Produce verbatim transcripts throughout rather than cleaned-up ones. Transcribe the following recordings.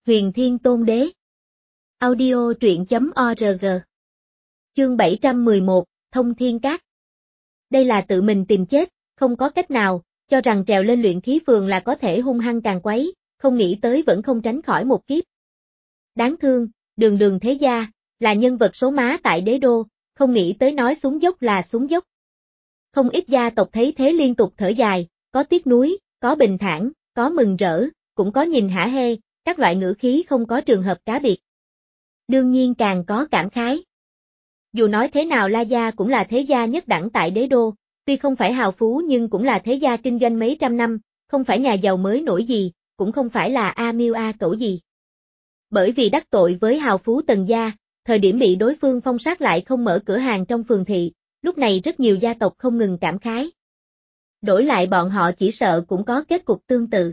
Huyền Thiên Tôn Đế. Audio truyện chấm org. Chương bảy trăm mười một, Thông Thiên Các. Đây là tự mình tìm chết, không có cách nào, cho rằng trèo lên luyện khí phường là có thể hung hăng càng quấy, không nghĩ tới vẫn không tránh khỏi một kiếp. Đáng thương, Đường Đường thế gia, là nhân vật số má tại đế đô, không nghĩ tới nói xuống dốc là xuống dốc. Không ít gia tộc thấy thế liên tục thở dài, có tiếc nuối, có bình thản, có mừng rỡ, cũng có nhìn hả hê, các loại ngữ khí không có trường hợp cá biệt. Đương nhiên càng có cảm khái. Dù nói thế nào La Gia cũng là thế gia nhất đẳng tại đế đô, tuy không phải hào phú nhưng cũng là thế gia kinh doanh mấy trăm năm, không phải nhà giàu mới nổi gì, cũng không phải là A Miêu A Cẩu gì. Bởi vì đắc tội với hào phú Tần gia, thời điểm bị đối phương phong sát lại không mở cửa hàng trong phường thị, lúc này rất nhiều gia tộc không ngừng cảm khái. Đổi lại bọn họ chỉ sợ cũng có kết cục tương tự.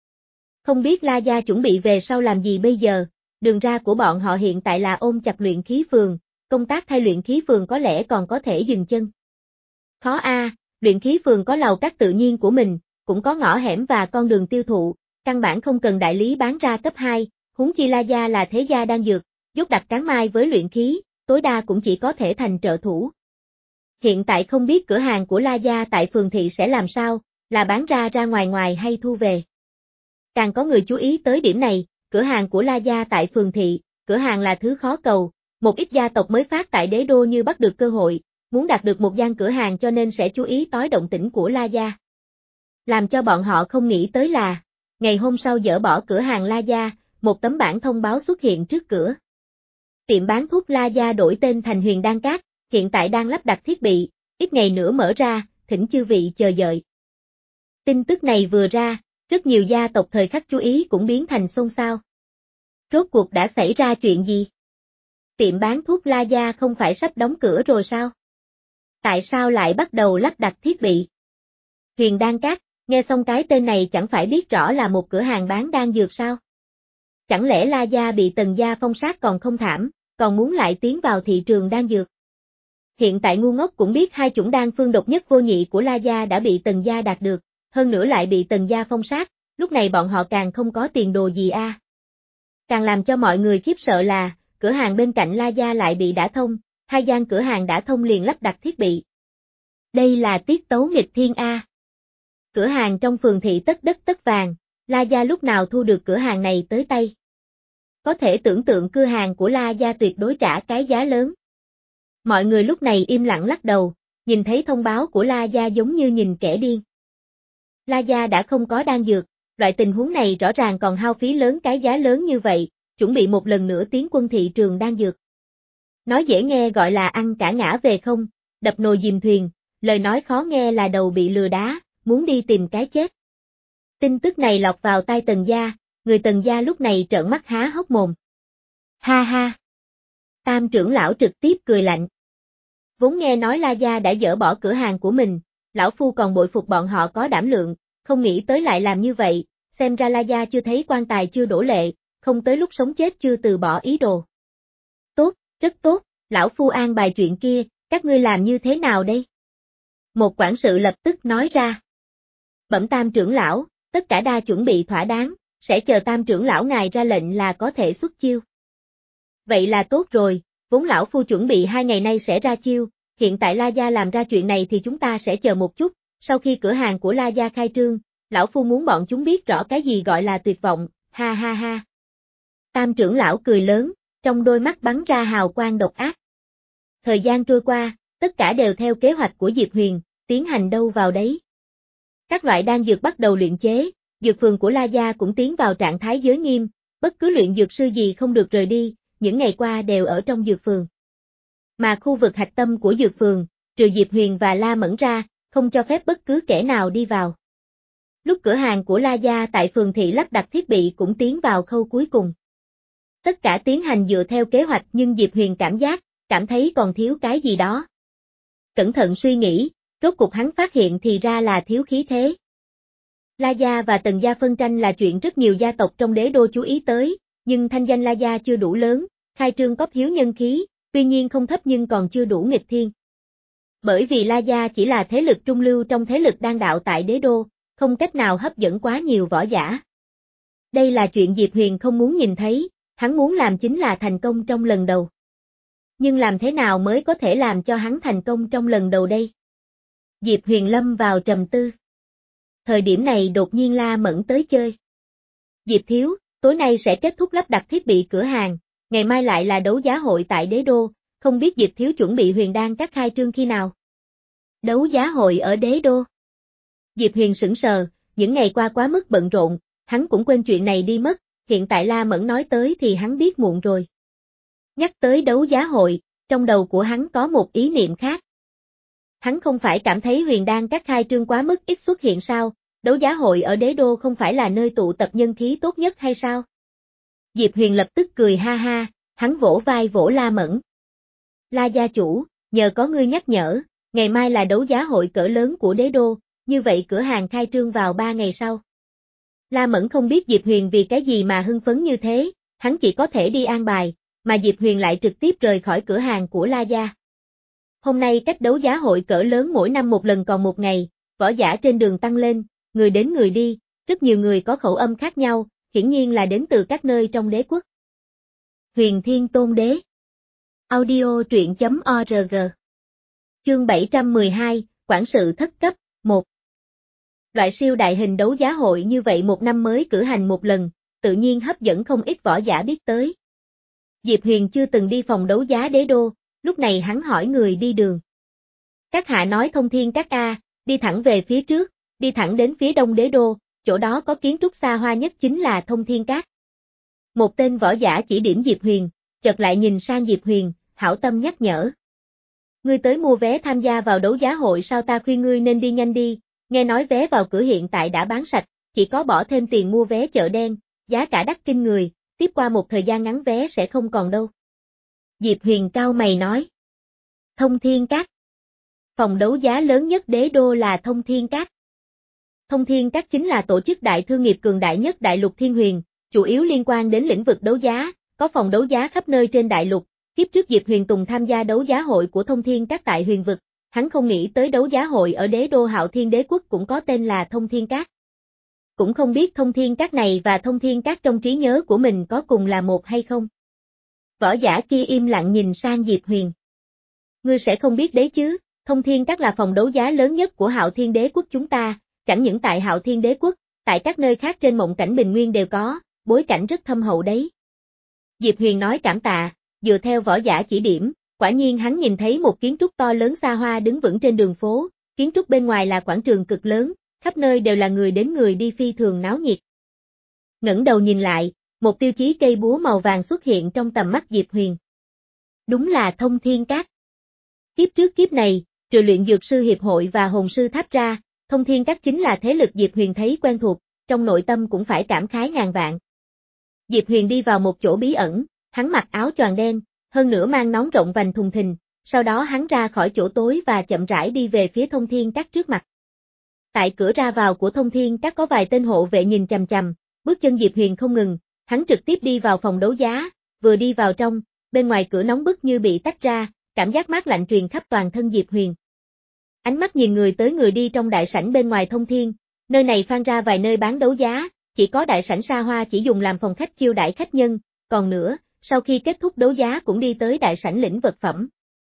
Không biết La Gia chuẩn bị về sau làm gì bây giờ, đường ra của bọn họ hiện tại là ôm chặt luyện khí phường, công tác thay luyện khí phường có lẽ còn có thể dừng chân. Khó a, luyện khí phường có lầu các tự nhiên của mình, cũng có ngõ hẻm và con đường tiêu thụ, căn bản không cần đại lý bán ra cấp hai, huống chi La Gia là thế gia đang dược, dốc đặt cán mai với luyện khí, tối đa cũng chỉ có thể thành trợ thủ. Hiện tại không biết cửa hàng của La Gia tại phường thị sẽ làm sao, là bán ra ra ngoài ngoài hay thu về. Càng có người chú ý tới điểm này, cửa hàng của La Gia tại phường thị, cửa hàng là thứ khó cầu, một ít gia tộc mới phát tại đế đô như bắt được cơ hội, muốn đạt được một gian cửa hàng cho nên sẽ chú ý tới động tĩnh của La Gia. Làm cho bọn họ không nghĩ tới là, ngày hôm sau dỡ bỏ cửa hàng La Gia, một tấm bảng thông báo xuất hiện trước cửa. Tiệm bán thuốc La Gia đổi tên thành Huyền Đan Các, hiện tại đang lắp đặt thiết bị, ít ngày nữa mở ra, thỉnh chư vị chờ đợi. Tin tức này vừa ra, rất nhiều gia tộc thời khắc chú ý cũng biến thành xôn xao. Rốt cuộc đã xảy ra chuyện gì? Tiệm bán thuốc La Gia không phải sắp đóng cửa rồi sao? Tại sao lại bắt đầu lắp đặt thiết bị? Huyền Đan Các, nghe xong cái tên này chẳng phải biết rõ là một cửa hàng bán đan dược sao? Chẳng lẽ La Gia bị Tần gia phong sát còn không thảm, còn muốn lại tiến vào thị trường đan dược? Hiện tại ngu ngốc cũng biết hai chủng đan phương độc nhất vô nhị của La Gia đã bị Tần gia đạt được, hơn nữa lại bị Tần gia phong sát, lúc này bọn họ càng không có tiền đồ gì a. À. Càng làm cho mọi người khiếp sợ là, cửa hàng bên cạnh La Gia lại bị đả thông, hai gian cửa hàng đả thông liền lắp đặt thiết bị. Đây là tiết tấu nghịch thiên a. À. Cửa hàng trong phường thị tất đất tất vàng, La Gia lúc nào thu được cửa hàng này tới tay. Có thể tưởng tượng cửa hàng của La Gia tuyệt đối trả cái giá lớn. Mọi người lúc này im lặng lắc đầu, nhìn thấy thông báo của La Gia giống như nhìn kẻ điên. La Gia đã không có đan dược, loại tình huống này rõ ràng còn hao phí lớn cái giá lớn như vậy, chuẩn bị một lần nữa tiến quân thị trường đan dược. Nói dễ nghe gọi là ăn cả ngã về không, đập nồi dìm thuyền, lời nói khó nghe là đầu bị lừa đá, muốn đi tìm cái chết. Tin tức này lọt vào tai Tần gia, người Tần gia lúc này trợn mắt há hốc mồm. Ha ha! Tam trưởng lão trực tiếp cười lạnh. Vốn nghe nói La Gia đã dỡ bỏ cửa hàng của mình, lão phu còn bội phục bọn họ có đảm lượng, không nghĩ tới lại làm như vậy, xem ra La Gia chưa thấy quan tài chưa đổ lệ, không tới lúc sống chết chưa từ bỏ ý đồ. Tốt, rất tốt, lão phu an bài chuyện kia, các ngươi làm như thế nào đây? Một quản sự lập tức nói ra. Bẩm tam trưởng lão, tất cả đa chuẩn bị thỏa đáng, sẽ chờ tam trưởng lão ngài ra lệnh là có thể xuất chiêu. Vậy là tốt rồi, vốn lão phu chuẩn bị hai ngày nay sẽ ra chiêu, hiện tại La Gia làm ra chuyện này thì chúng ta sẽ chờ một chút, sau khi cửa hàng của La Gia khai trương, lão phu muốn bọn chúng biết rõ cái gì gọi là tuyệt vọng, ha ha ha. Tam trưởng lão cười lớn, trong đôi mắt bắn ra hào quang độc ác. Thời gian trôi qua, tất cả đều theo kế hoạch của Diệp Huyền, tiến hành đâu vào đấy. Các loại đan dược bắt đầu luyện chế, dược phường của La Gia cũng tiến vào trạng thái giới nghiêm, bất cứ luyện dược sư gì không được rời đi, những ngày qua đều ở trong dược phường. Mà khu vực hạch tâm của dược phường, trừ Diệp Huyền và La Mẫn ra, không cho phép bất cứ kẻ nào đi vào. Lúc cửa hàng của La Gia tại phường thị lắp đặt thiết bị cũng tiến vào khâu cuối cùng. Tất cả tiến hành dựa theo kế hoạch nhưng Diệp Huyền cảm giác, cảm thấy còn thiếu cái gì đó. Cẩn thận suy nghĩ, rốt cục hắn phát hiện thì ra là thiếu khí thế. La Gia và Tần Gia phân tranh là chuyện rất nhiều gia tộc trong đế đô chú ý tới, nhưng thanh danh La Gia chưa đủ lớn, khai trương cốc hiếu nhân khí, tuy nhiên không thấp nhưng còn chưa đủ nghịch thiên. Bởi vì La Gia chỉ là thế lực trung lưu trong thế lực đan đạo tại đế đô, không cách nào hấp dẫn quá nhiều võ giả. Đây là chuyện Diệp Huyền không muốn nhìn thấy, hắn muốn làm chính là thành công trong lần đầu. Nhưng làm thế nào mới có thể làm cho hắn thành công trong lần đầu đây? Diệp Huyền lâm vào trầm tư. Thời điểm này đột nhiên La Mẫn tới chơi. Diệp thiếu, tối nay sẽ kết thúc lắp đặt thiết bị cửa hàng, ngày mai lại là đấu giá hội tại Đế Đô, không biết Diệp thiếu chuẩn bị Huyền Đan Các khai trương khi nào? Đấu giá hội ở Đế Đô. Diệp Huyền sững sờ, những ngày qua quá mức bận rộn, hắn cũng quên chuyện này đi mất, hiện tại La Mẫn nói tới thì hắn biết muộn rồi. Nhắc tới đấu giá hội, trong đầu của hắn có một ý niệm khác. Hắn không phải cảm thấy Huyền Đan Các khai trương quá mức ít xuất hiện sao, đấu giá hội ở Đế Đô không phải là nơi tụ tập nhân khí tốt nhất hay sao? Diệp Huyền lập tức cười ha ha, hắn vỗ vai vỗ La Mẫn. La gia chủ, nhờ có ngươi nhắc nhở, ngày mai là đấu giá hội cỡ lớn của Đế Đô, như vậy cửa hàng khai trương vào ba ngày sau. La Mẫn không biết Diệp Huyền vì cái gì mà hưng phấn như thế, hắn chỉ có thể đi an bài, mà Diệp Huyền lại trực tiếp rời khỏi cửa hàng của La gia. Hôm nay cách đấu giá hội cỡ lớn mỗi năm một lần còn một ngày, võ giả trên đường tăng lên, người đến người đi, rất nhiều người có khẩu âm khác nhau, hiển nhiên là đến từ các nơi trong đế quốc. Huyền Thiên Tôn Đế. Audio truyện chấm org. Chương bảy trăm mười hai, Quản sự thất cấp, một. Loại siêu đại hình đấu giá hội như vậy một năm mới cử hành một lần, tự nhiên hấp dẫn không ít võ giả biết tới. Diệp Huyền chưa từng đi phòng đấu giá Đế Đô, lúc này hắn hỏi người đi đường. Các hạ nói Thông Thiên Các A, đi thẳng về phía trước, đi thẳng đến phía đông Đế Đô, chỗ đó có kiến trúc xa hoa nhất chính là Thông Thiên Các. Một tên võ giả chỉ điểm Diệp Huyền, chợt lại nhìn sang Diệp Huyền, hảo tâm nhắc nhở. Ngươi tới mua vé tham gia vào đấu giá hội sao, ta khuyên ngươi nên đi nhanh đi, nghe nói vé vào cửa hiện tại đã bán sạch, chỉ có bỏ thêm tiền mua vé chợ đen, giá cả đắt kinh người, tiếp qua một thời gian ngắn vé sẽ không còn đâu. Diệp Huyền cau mày nói. Thông Thiên Các. Phòng đấu giá lớn nhất Đế Đô là Thông Thiên Các. Thông Thiên Các chính là tổ chức đại thương nghiệp cường đại nhất đại lục Thiên Huyền, chủ yếu liên quan đến lĩnh vực đấu giá, có phòng đấu giá khắp nơi trên đại lục. Kiếp trước Diệp Huyền Tùng tham gia đấu giá hội của Thông Thiên Các tại Huyền Vực, hắn không nghĩ tới đấu giá hội ở Đế Đô Hạo Thiên Đế Quốc cũng có tên là Thông Thiên Các. Cũng không biết Thông Thiên Các này và Thông Thiên Các trong trí nhớ của mình có cùng là một hay không. Võ giả kia im lặng nhìn sang Diệp Huyền. Ngươi sẽ không biết đấy chứ, Thông Thiên Các là phòng đấu giá lớn nhất của Hạo Thiên Đế Quốc chúng ta, chẳng những tại Hạo Thiên Đế Quốc, tại các nơi khác trên mộng cảnh Bình Nguyên đều có, bối cảnh rất thâm hậu đấy. Diệp Huyền nói cảm tạ, dựa theo võ giả chỉ điểm, quả nhiên hắn nhìn thấy một kiến trúc to lớn xa hoa đứng vững trên đường phố, kiến trúc bên ngoài là quảng trường cực lớn, khắp nơi đều là người đến người đi phi thường náo nhiệt. Ngẩng đầu nhìn lại, một tiêu chí cây búa màu vàng xuất hiện trong tầm mắt Diệp Huyền. Đúng là Thông Thiên Các. Kiếp trước kiếp này, trừ luyện dược sư hiệp hội và hồn sư tháp ra, Thông Thiên Các chính là thế lực Diệp Huyền thấy quen thuộc, trong nội tâm cũng phải cảm khái ngàn vạn. Diệp Huyền đi vào một chỗ bí ẩn, hắn mặc áo choàng đen, hơn nữa mang nón rộng vành thùng thình, sau đó hắn ra khỏi chỗ tối và chậm rãi đi về phía Thông Thiên Các trước mặt. Tại cửa ra vào của Thông Thiên Các có vài tên hộ vệ nhìn chằm chằm, bước chân Diệp Huyền không ngừng, hắn trực tiếp đi vào phòng đấu giá, vừa đi vào trong, bên ngoài cửa nóng bức như bị tách ra, cảm giác mát lạnh truyền khắp toàn thân Diệp Huyền. Ánh mắt nhìn người tới người đi trong đại sảnh bên ngoài Thông Thiên, nơi này phan ra vài nơi bán đấu giá, chỉ có đại sảnh xa hoa chỉ dùng làm phòng khách chiêu đãi khách nhân, còn nữa, sau khi kết thúc đấu giá cũng đi tới đại sảnh lĩnh vật phẩm.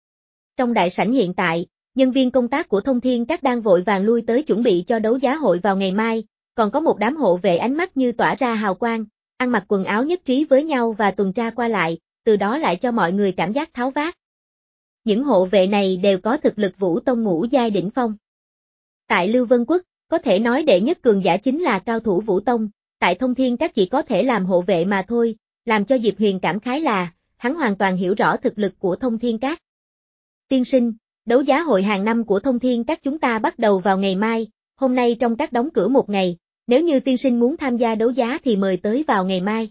Trong đại sảnh hiện tại, nhân viên công tác của Thông Thiên Các đang vội vàng lui tới chuẩn bị cho đấu giá hội vào ngày mai, còn có một đám hộ vệ ánh mắt như tỏa ra hào quang, ăn mặc quần áo nhất trí với nhau và tuần tra qua lại, từ đó lại cho mọi người cảm giác tháo vát. Những hộ vệ này đều có thực lực Vũ Tông ngũ giai đỉnh phong. Tại Lưu Vân Quốc, có thể nói đệ nhất cường giả chính là cao thủ Vũ Tông, tại Thông Thiên Các chỉ có thể làm hộ vệ mà thôi, làm cho Diệp Huyền cảm khái là, hắn hoàn toàn hiểu rõ thực lực của Thông Thiên Các. Tiên sinh, đấu giá hội hàng năm của Thông Thiên Các chúng ta bắt đầu vào ngày mai, hôm nay trong các đóng cửa một ngày, nếu như tiên sinh muốn tham gia đấu giá thì mời tới vào ngày mai.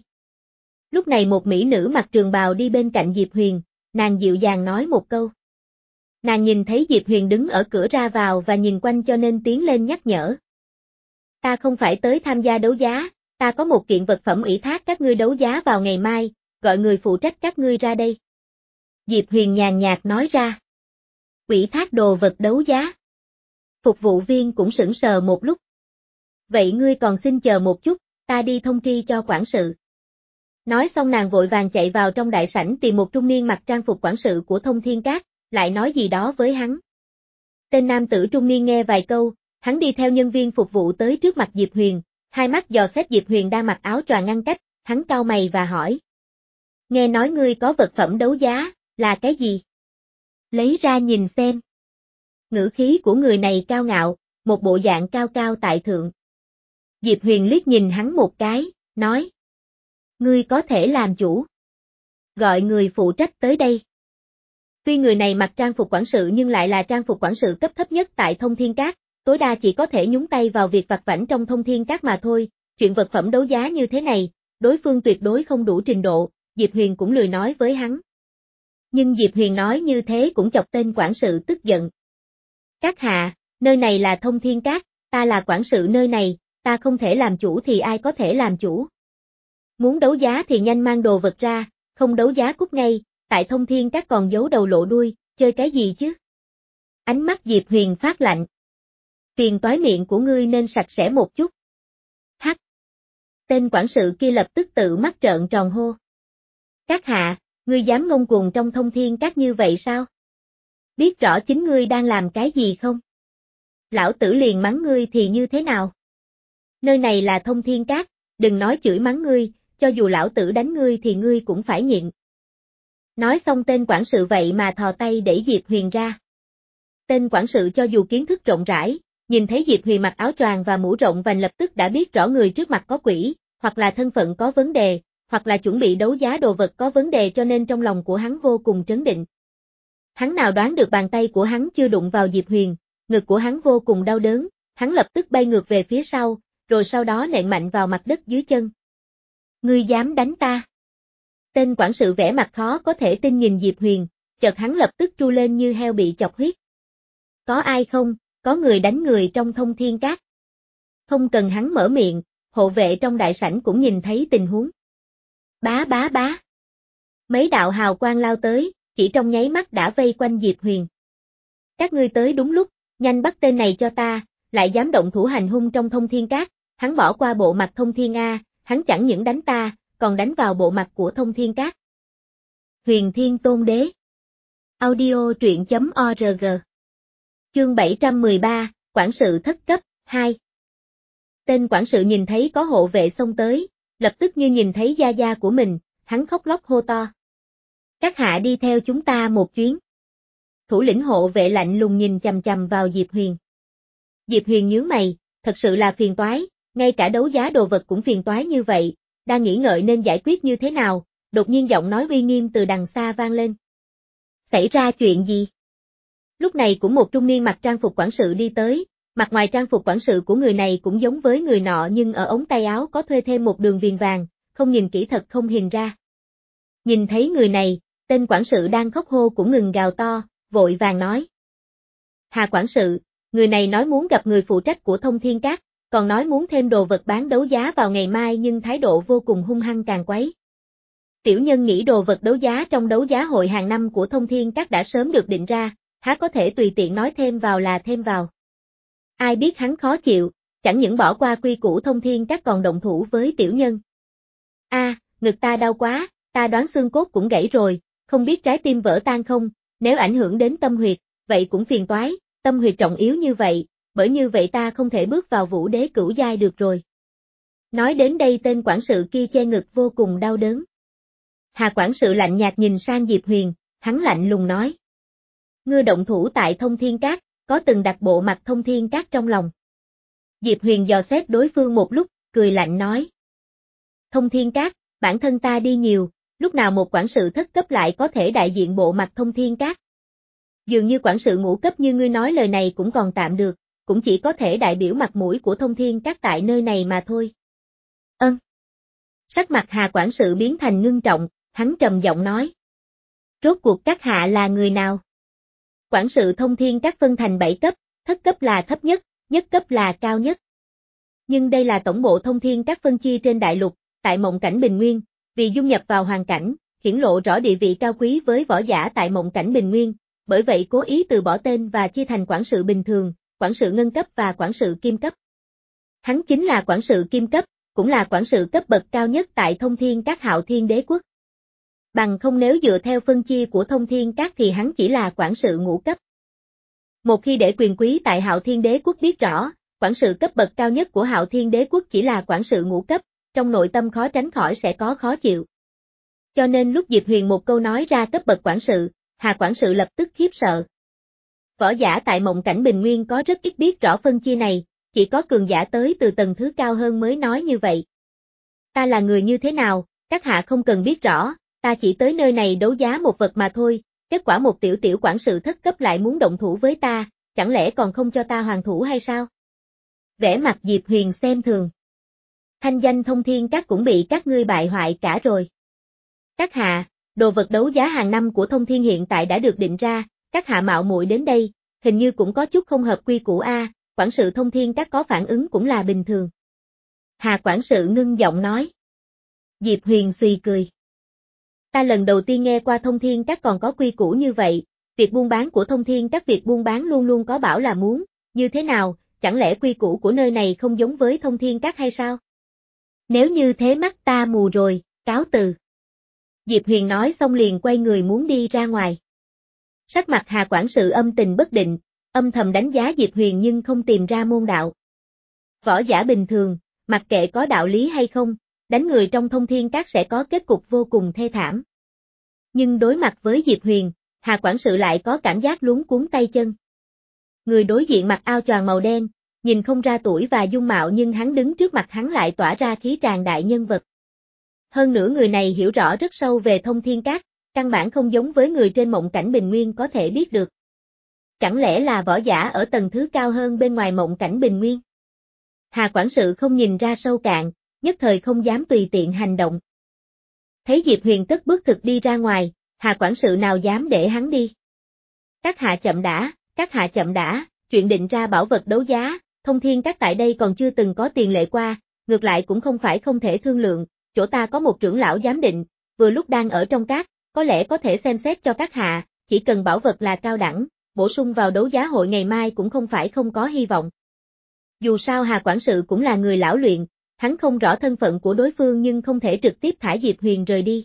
Lúc này một mỹ nữ mặc trường bào đi bên cạnh Diệp Huyền, nàng dịu dàng nói một câu. Nàng nhìn thấy Diệp Huyền đứng ở cửa ra vào và nhìn quanh cho nên tiến lên nhắc nhở. Ta không phải tới tham gia đấu giá, ta có một kiện vật phẩm ủy thác các ngươi đấu giá vào ngày mai, gọi người phụ trách các ngươi ra đây. Diệp Huyền nhàn nhạt nói ra. Ủy thác đồ vật đấu giá. Phục vụ viên cũng sững sờ một lúc. Vậy ngươi còn xin chờ một chút, ta đi thông tri cho quản sự. Nói xong nàng vội vàng chạy vào trong đại sảnh tìm một trung niên mặc trang phục quản sự của Thông Thiên Các, lại nói gì đó với hắn. Tên nam tử trung niên nghe vài câu, hắn đi theo nhân viên phục vụ tới trước mặt Diệp Huyền, hai mắt dò xét Diệp Huyền đang mặc áo choàng ngăn cách, hắn cau mày và hỏi. Nghe nói ngươi có vật phẩm đấu giá, là cái gì? Lấy ra nhìn xem. Ngữ khí của người này cao ngạo, một bộ dạng cao cao tại thượng. Diệp Huyền liếc nhìn hắn một cái, nói. Ngươi có thể làm chủ. Gọi người phụ trách tới đây. Tuy người này mặc trang phục quản sự nhưng lại là trang phục quản sự cấp thấp nhất tại Thông Thiên Các, tối đa chỉ có thể nhúng tay vào việc vặt vãnh trong Thông Thiên Các mà thôi, chuyện vật phẩm đấu giá như thế này, đối phương tuyệt đối không đủ trình độ, Diệp Huyền cũng lười nói với hắn. Nhưng Diệp Huyền nói như thế cũng chọc tên quản sự tức giận. Các hạ, nơi này là Thông Thiên Các, ta là quản sự nơi này, ta không thể làm chủ thì ai có thể làm chủ. Muốn đấu giá thì nhanh mang đồ vật ra, không đấu giá cút ngay, tại Thông Thiên Các còn giấu đầu lộ đuôi, chơi cái gì chứ? Ánh mắt Diệp Huyền phát lạnh. Phiền toái miệng của ngươi nên sạch sẽ một chút. Hắc. Tên quản sự kia lập tức tự mắt trợn tròn hô. Các hạ, ngươi dám ngông cuồng trong Thông Thiên Các như vậy sao? Biết rõ chính ngươi đang làm cái gì không? Lão tử liền mắng ngươi thì như thế nào? Nơi này là Thông Thiên Các, đừng nói chửi mắng ngươi, cho dù lão tử đánh ngươi thì ngươi cũng phải nhịn. Nói xong tên quản sự vậy mà thò tay đẩy Diệp Huyền ra. Tên quản sự cho dù kiến thức rộng rãi, nhìn thấy Diệp Huyền mặc áo choàng và mũ rộng vành lập tức đã biết rõ người trước mặt có quỷ, hoặc là thân phận có vấn đề, hoặc là chuẩn bị đấu giá đồ vật có vấn đề cho nên trong lòng của hắn vô cùng trấn định. Hắn nào đoán được bàn tay của hắn chưa đụng vào Diệp Huyền, ngực của hắn vô cùng đau đớn, hắn lập tức bay ngược về phía sau, rồi sau đó nện mạnh vào mặt đất dưới chân. Ngươi dám đánh ta? Tên quản sự vẻ mặt khó có thể tin nhìn Diệp Huyền, chợt hắn lập tức tru lên như heo bị chọc huyết. Có ai không, có người đánh người trong Thông Thiên Các. Không cần hắn mở miệng, hộ vệ trong đại sảnh cũng nhìn thấy tình huống. Bá bá bá. Mấy đạo hào quang lao tới, chỉ trong nháy mắt đã vây quanh Diệp Huyền. Các ngươi tới đúng lúc, nhanh bắt tên này cho ta, lại dám động thủ hành hung trong Thông Thiên Các, hắn bỏ qua bộ mặt Thông Thiên A, hắn chẳng những đánh ta, còn đánh vào bộ mặt của Thông Thiên Các. Huyền Thiên Tôn Đế. Audio truyện chấm org. Chương bảy trăm mười ba, quản sự thất cấp, hai. Tên quản sự nhìn thấy có hộ vệ xông tới, lập tức như nhìn thấy gia gia của mình, hắn khóc lóc hô to. Các hạ đi theo chúng ta một chuyến. Thủ lĩnh hộ vệ lạnh lùng nhìn chằm chằm vào Diệp Huyền. Diệp Huyền nhướng mày, thật sự là phiền toái, ngay cả đấu giá đồ vật cũng phiền toái như vậy, đang nghĩ ngợi nên giải quyết như thế nào, đột nhiên giọng nói uy nghiêm từ đằng xa vang lên. Xảy ra chuyện gì? Lúc này cũng một trung niên mặc trang phục quản sự đi tới, mặt ngoài trang phục quản sự của người này cũng giống với người nọ nhưng ở ống tay áo có thuê thêm một đường viền vàng, không nhìn kỹ thật không hình ra. Nhìn thấy người này, tên quản sự đang khóc hô cũng ngừng gào to, vội vàng nói. Hà quản sự, người này nói muốn gặp người phụ trách của Thông Thiên Các, còn nói muốn thêm đồ vật bán đấu giá vào ngày mai nhưng thái độ vô cùng hung hăng càng quấy. Tiểu nhân nghĩ đồ vật đấu giá trong đấu giá hội hàng năm của Thông Thiên Các đã sớm được định ra, há có thể tùy tiện nói thêm vào là thêm vào. Ai biết hắn khó chịu, chẳng những bỏ qua quy củ Thông Thiên Các còn động thủ với tiểu nhân. A, à, ngực ta đau quá, ta đoán xương cốt cũng gãy rồi, không biết trái tim vỡ tan không, nếu ảnh hưởng đến tâm huyệt, vậy cũng phiền toái, tâm huyệt trọng yếu như vậy, bởi như vậy ta không thể bước vào vũ đế cửu giai được rồi. Nói đến đây tên quản sự kia che ngực vô cùng đau đớn. Hà quản sự lạnh nhạt nhìn sang Diệp Huyền, hắn lạnh lùng nói. Ngươi động thủ tại Thông Thiên Các, có từng đặt bộ mặt Thông Thiên Các trong lòng. Diệp Huyền dò xét đối phương một lúc, cười lạnh nói. Thông Thiên Các, bản thân ta đi nhiều, lúc nào một quản sự thất cấp lại có thể đại diện bộ mặt Thông Thiên Các. Dường như quản sự ngũ cấp như ngươi nói lời này cũng còn tạm được, cũng chỉ có thể đại biểu mặt mũi của Thông Thiên Các tại nơi này mà thôi. Ân. Sắc mặt Hà quản sự biến thành ngưng trọng, hắn trầm giọng nói. Rốt cuộc các hạ là người nào? Quản sự Thông Thiên Các phân thành bảy cấp, thất cấp là thấp nhất, nhất cấp là cao nhất. Nhưng đây là tổng bộ Thông Thiên Các phân chia trên đại lục, tại mộng cảnh Bình Nguyên, vì dung nhập vào hoàn cảnh, hiển lộ rõ địa vị cao quý với võ giả tại mộng cảnh Bình Nguyên, bởi vậy cố ý từ bỏ tên và chia thành quản sự bình thường, quản sự ngân cấp và quản sự kim cấp. Hắn chính là quản sự kim cấp, cũng là quản sự cấp bậc cao nhất tại Thông Thiên Các Hạo Thiên Đế Quốc. Bằng không nếu dựa theo phân chia của Thông Thiên Các thì hắn chỉ là quản sự ngũ cấp. Một khi để quyền quý tại Hạo Thiên Đế Quốc biết rõ, quản sự cấp bậc cao nhất của Hạo Thiên Đế Quốc chỉ là quản sự ngũ cấp, trong nội tâm khó tránh khỏi sẽ có khó chịu. Cho nên lúc Diệp Huyền một câu nói ra cấp bậc quản sự, Hà quản sự lập tức khiếp sợ. Võ giả tại Mộng Cảnh Bình Nguyên có rất ít biết rõ phân chia này, chỉ có cường giả tới từ tầng thứ cao hơn mới nói như vậy. Ta là người như thế nào, các hạ không cần biết rõ, ta chỉ tới nơi này đấu giá một vật mà thôi, kết quả một tiểu tiểu quản sự thất cấp lại muốn động thủ với ta, chẳng lẽ còn không cho ta hoàn thủ hay sao? Vẻ mặt Diệp Huyền xem thường. Thanh danh Thông Thiên Các cũng bị các ngươi bại hoại cả rồi. Các hạ, đồ vật đấu giá hàng năm của Thông Thiên hiện tại đã được định ra, các hạ mạo muội đến đây, hình như cũng có chút không hợp quy củ a, quản sự Thông Thiên Các có phản ứng cũng là bình thường. Hà quản sự ngưng giọng nói. Diệp Huyền suy cười. Ta lần đầu tiên nghe qua Thông Thiên Các còn có quy củ như vậy, việc buôn bán của Thông Thiên Các việc buôn bán luôn luôn có bảo là muốn, như thế nào, chẳng lẽ quy củ của nơi này không giống với Thông Thiên Các hay sao? Nếu như thế mắt ta mù rồi, cáo từ. Diệp Huyền nói xong liền quay người muốn đi ra ngoài. Sắc mặt Hà quản sự âm tình bất định, âm thầm đánh giá Diệp Huyền nhưng không tìm ra môn đạo. Võ giả bình thường, mặc kệ có đạo lý hay không, đánh người trong Thông Thiên Các sẽ có kết cục vô cùng thê thảm. Nhưng đối mặt với Diệp Huyền, Hà quản sự lại có cảm giác luống cuống tay chân. Người đối diện mặc áo choàng màu đen, nhìn không ra tuổi và dung mạo nhưng hắn đứng trước mặt hắn lại tỏa ra khí tràn đại nhân vật. Hơn nữa người này hiểu rõ rất sâu về Thông Thiên Các, căn bản không giống với người trên Mộng Cảnh Bình Nguyên có thể biết được. Chẳng lẽ là võ giả ở tầng thứ cao hơn bên ngoài Mộng Cảnh Bình Nguyên? Hà quản sự không nhìn ra sâu cạn, nhất thời không dám tùy tiện hành động. Thấy Diệp Huyền cất bước thực đi ra ngoài, Hà quản sự nào dám để hắn đi. Các hạ chậm đã, các hạ chậm đã, chuyện định ra bảo vật đấu giá, Thông Thiên Các tại đây còn chưa từng có tiền lệ qua, ngược lại cũng không phải không thể thương lượng, chỗ ta có một trưởng lão giám định, vừa lúc đang ở trong các, có lẽ có thể xem xét cho các hạ, chỉ cần bảo vật là cao đẳng, bổ sung vào đấu giá hội ngày mai cũng không phải không có hy vọng. Dù sao Hà quản sự cũng là người lão luyện, hắn không rõ thân phận của đối phương nhưng không thể trực tiếp thả Diệp Huyền rời đi.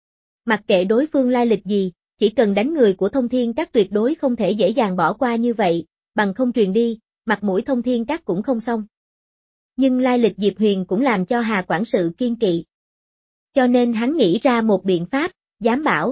Mặc kệ đối phương lai lịch gì, chỉ cần đánh người của Thông Thiên Các tuyệt đối không thể dễ dàng bỏ qua như vậy, bằng không truyền đi, mặt mũi Thông Thiên Các cũng không xong. Nhưng lai lịch Diệp Huyền cũng làm cho Hà quản sự kiên kỵ. Cho nên hắn nghĩ ra một biện pháp, dám bảo.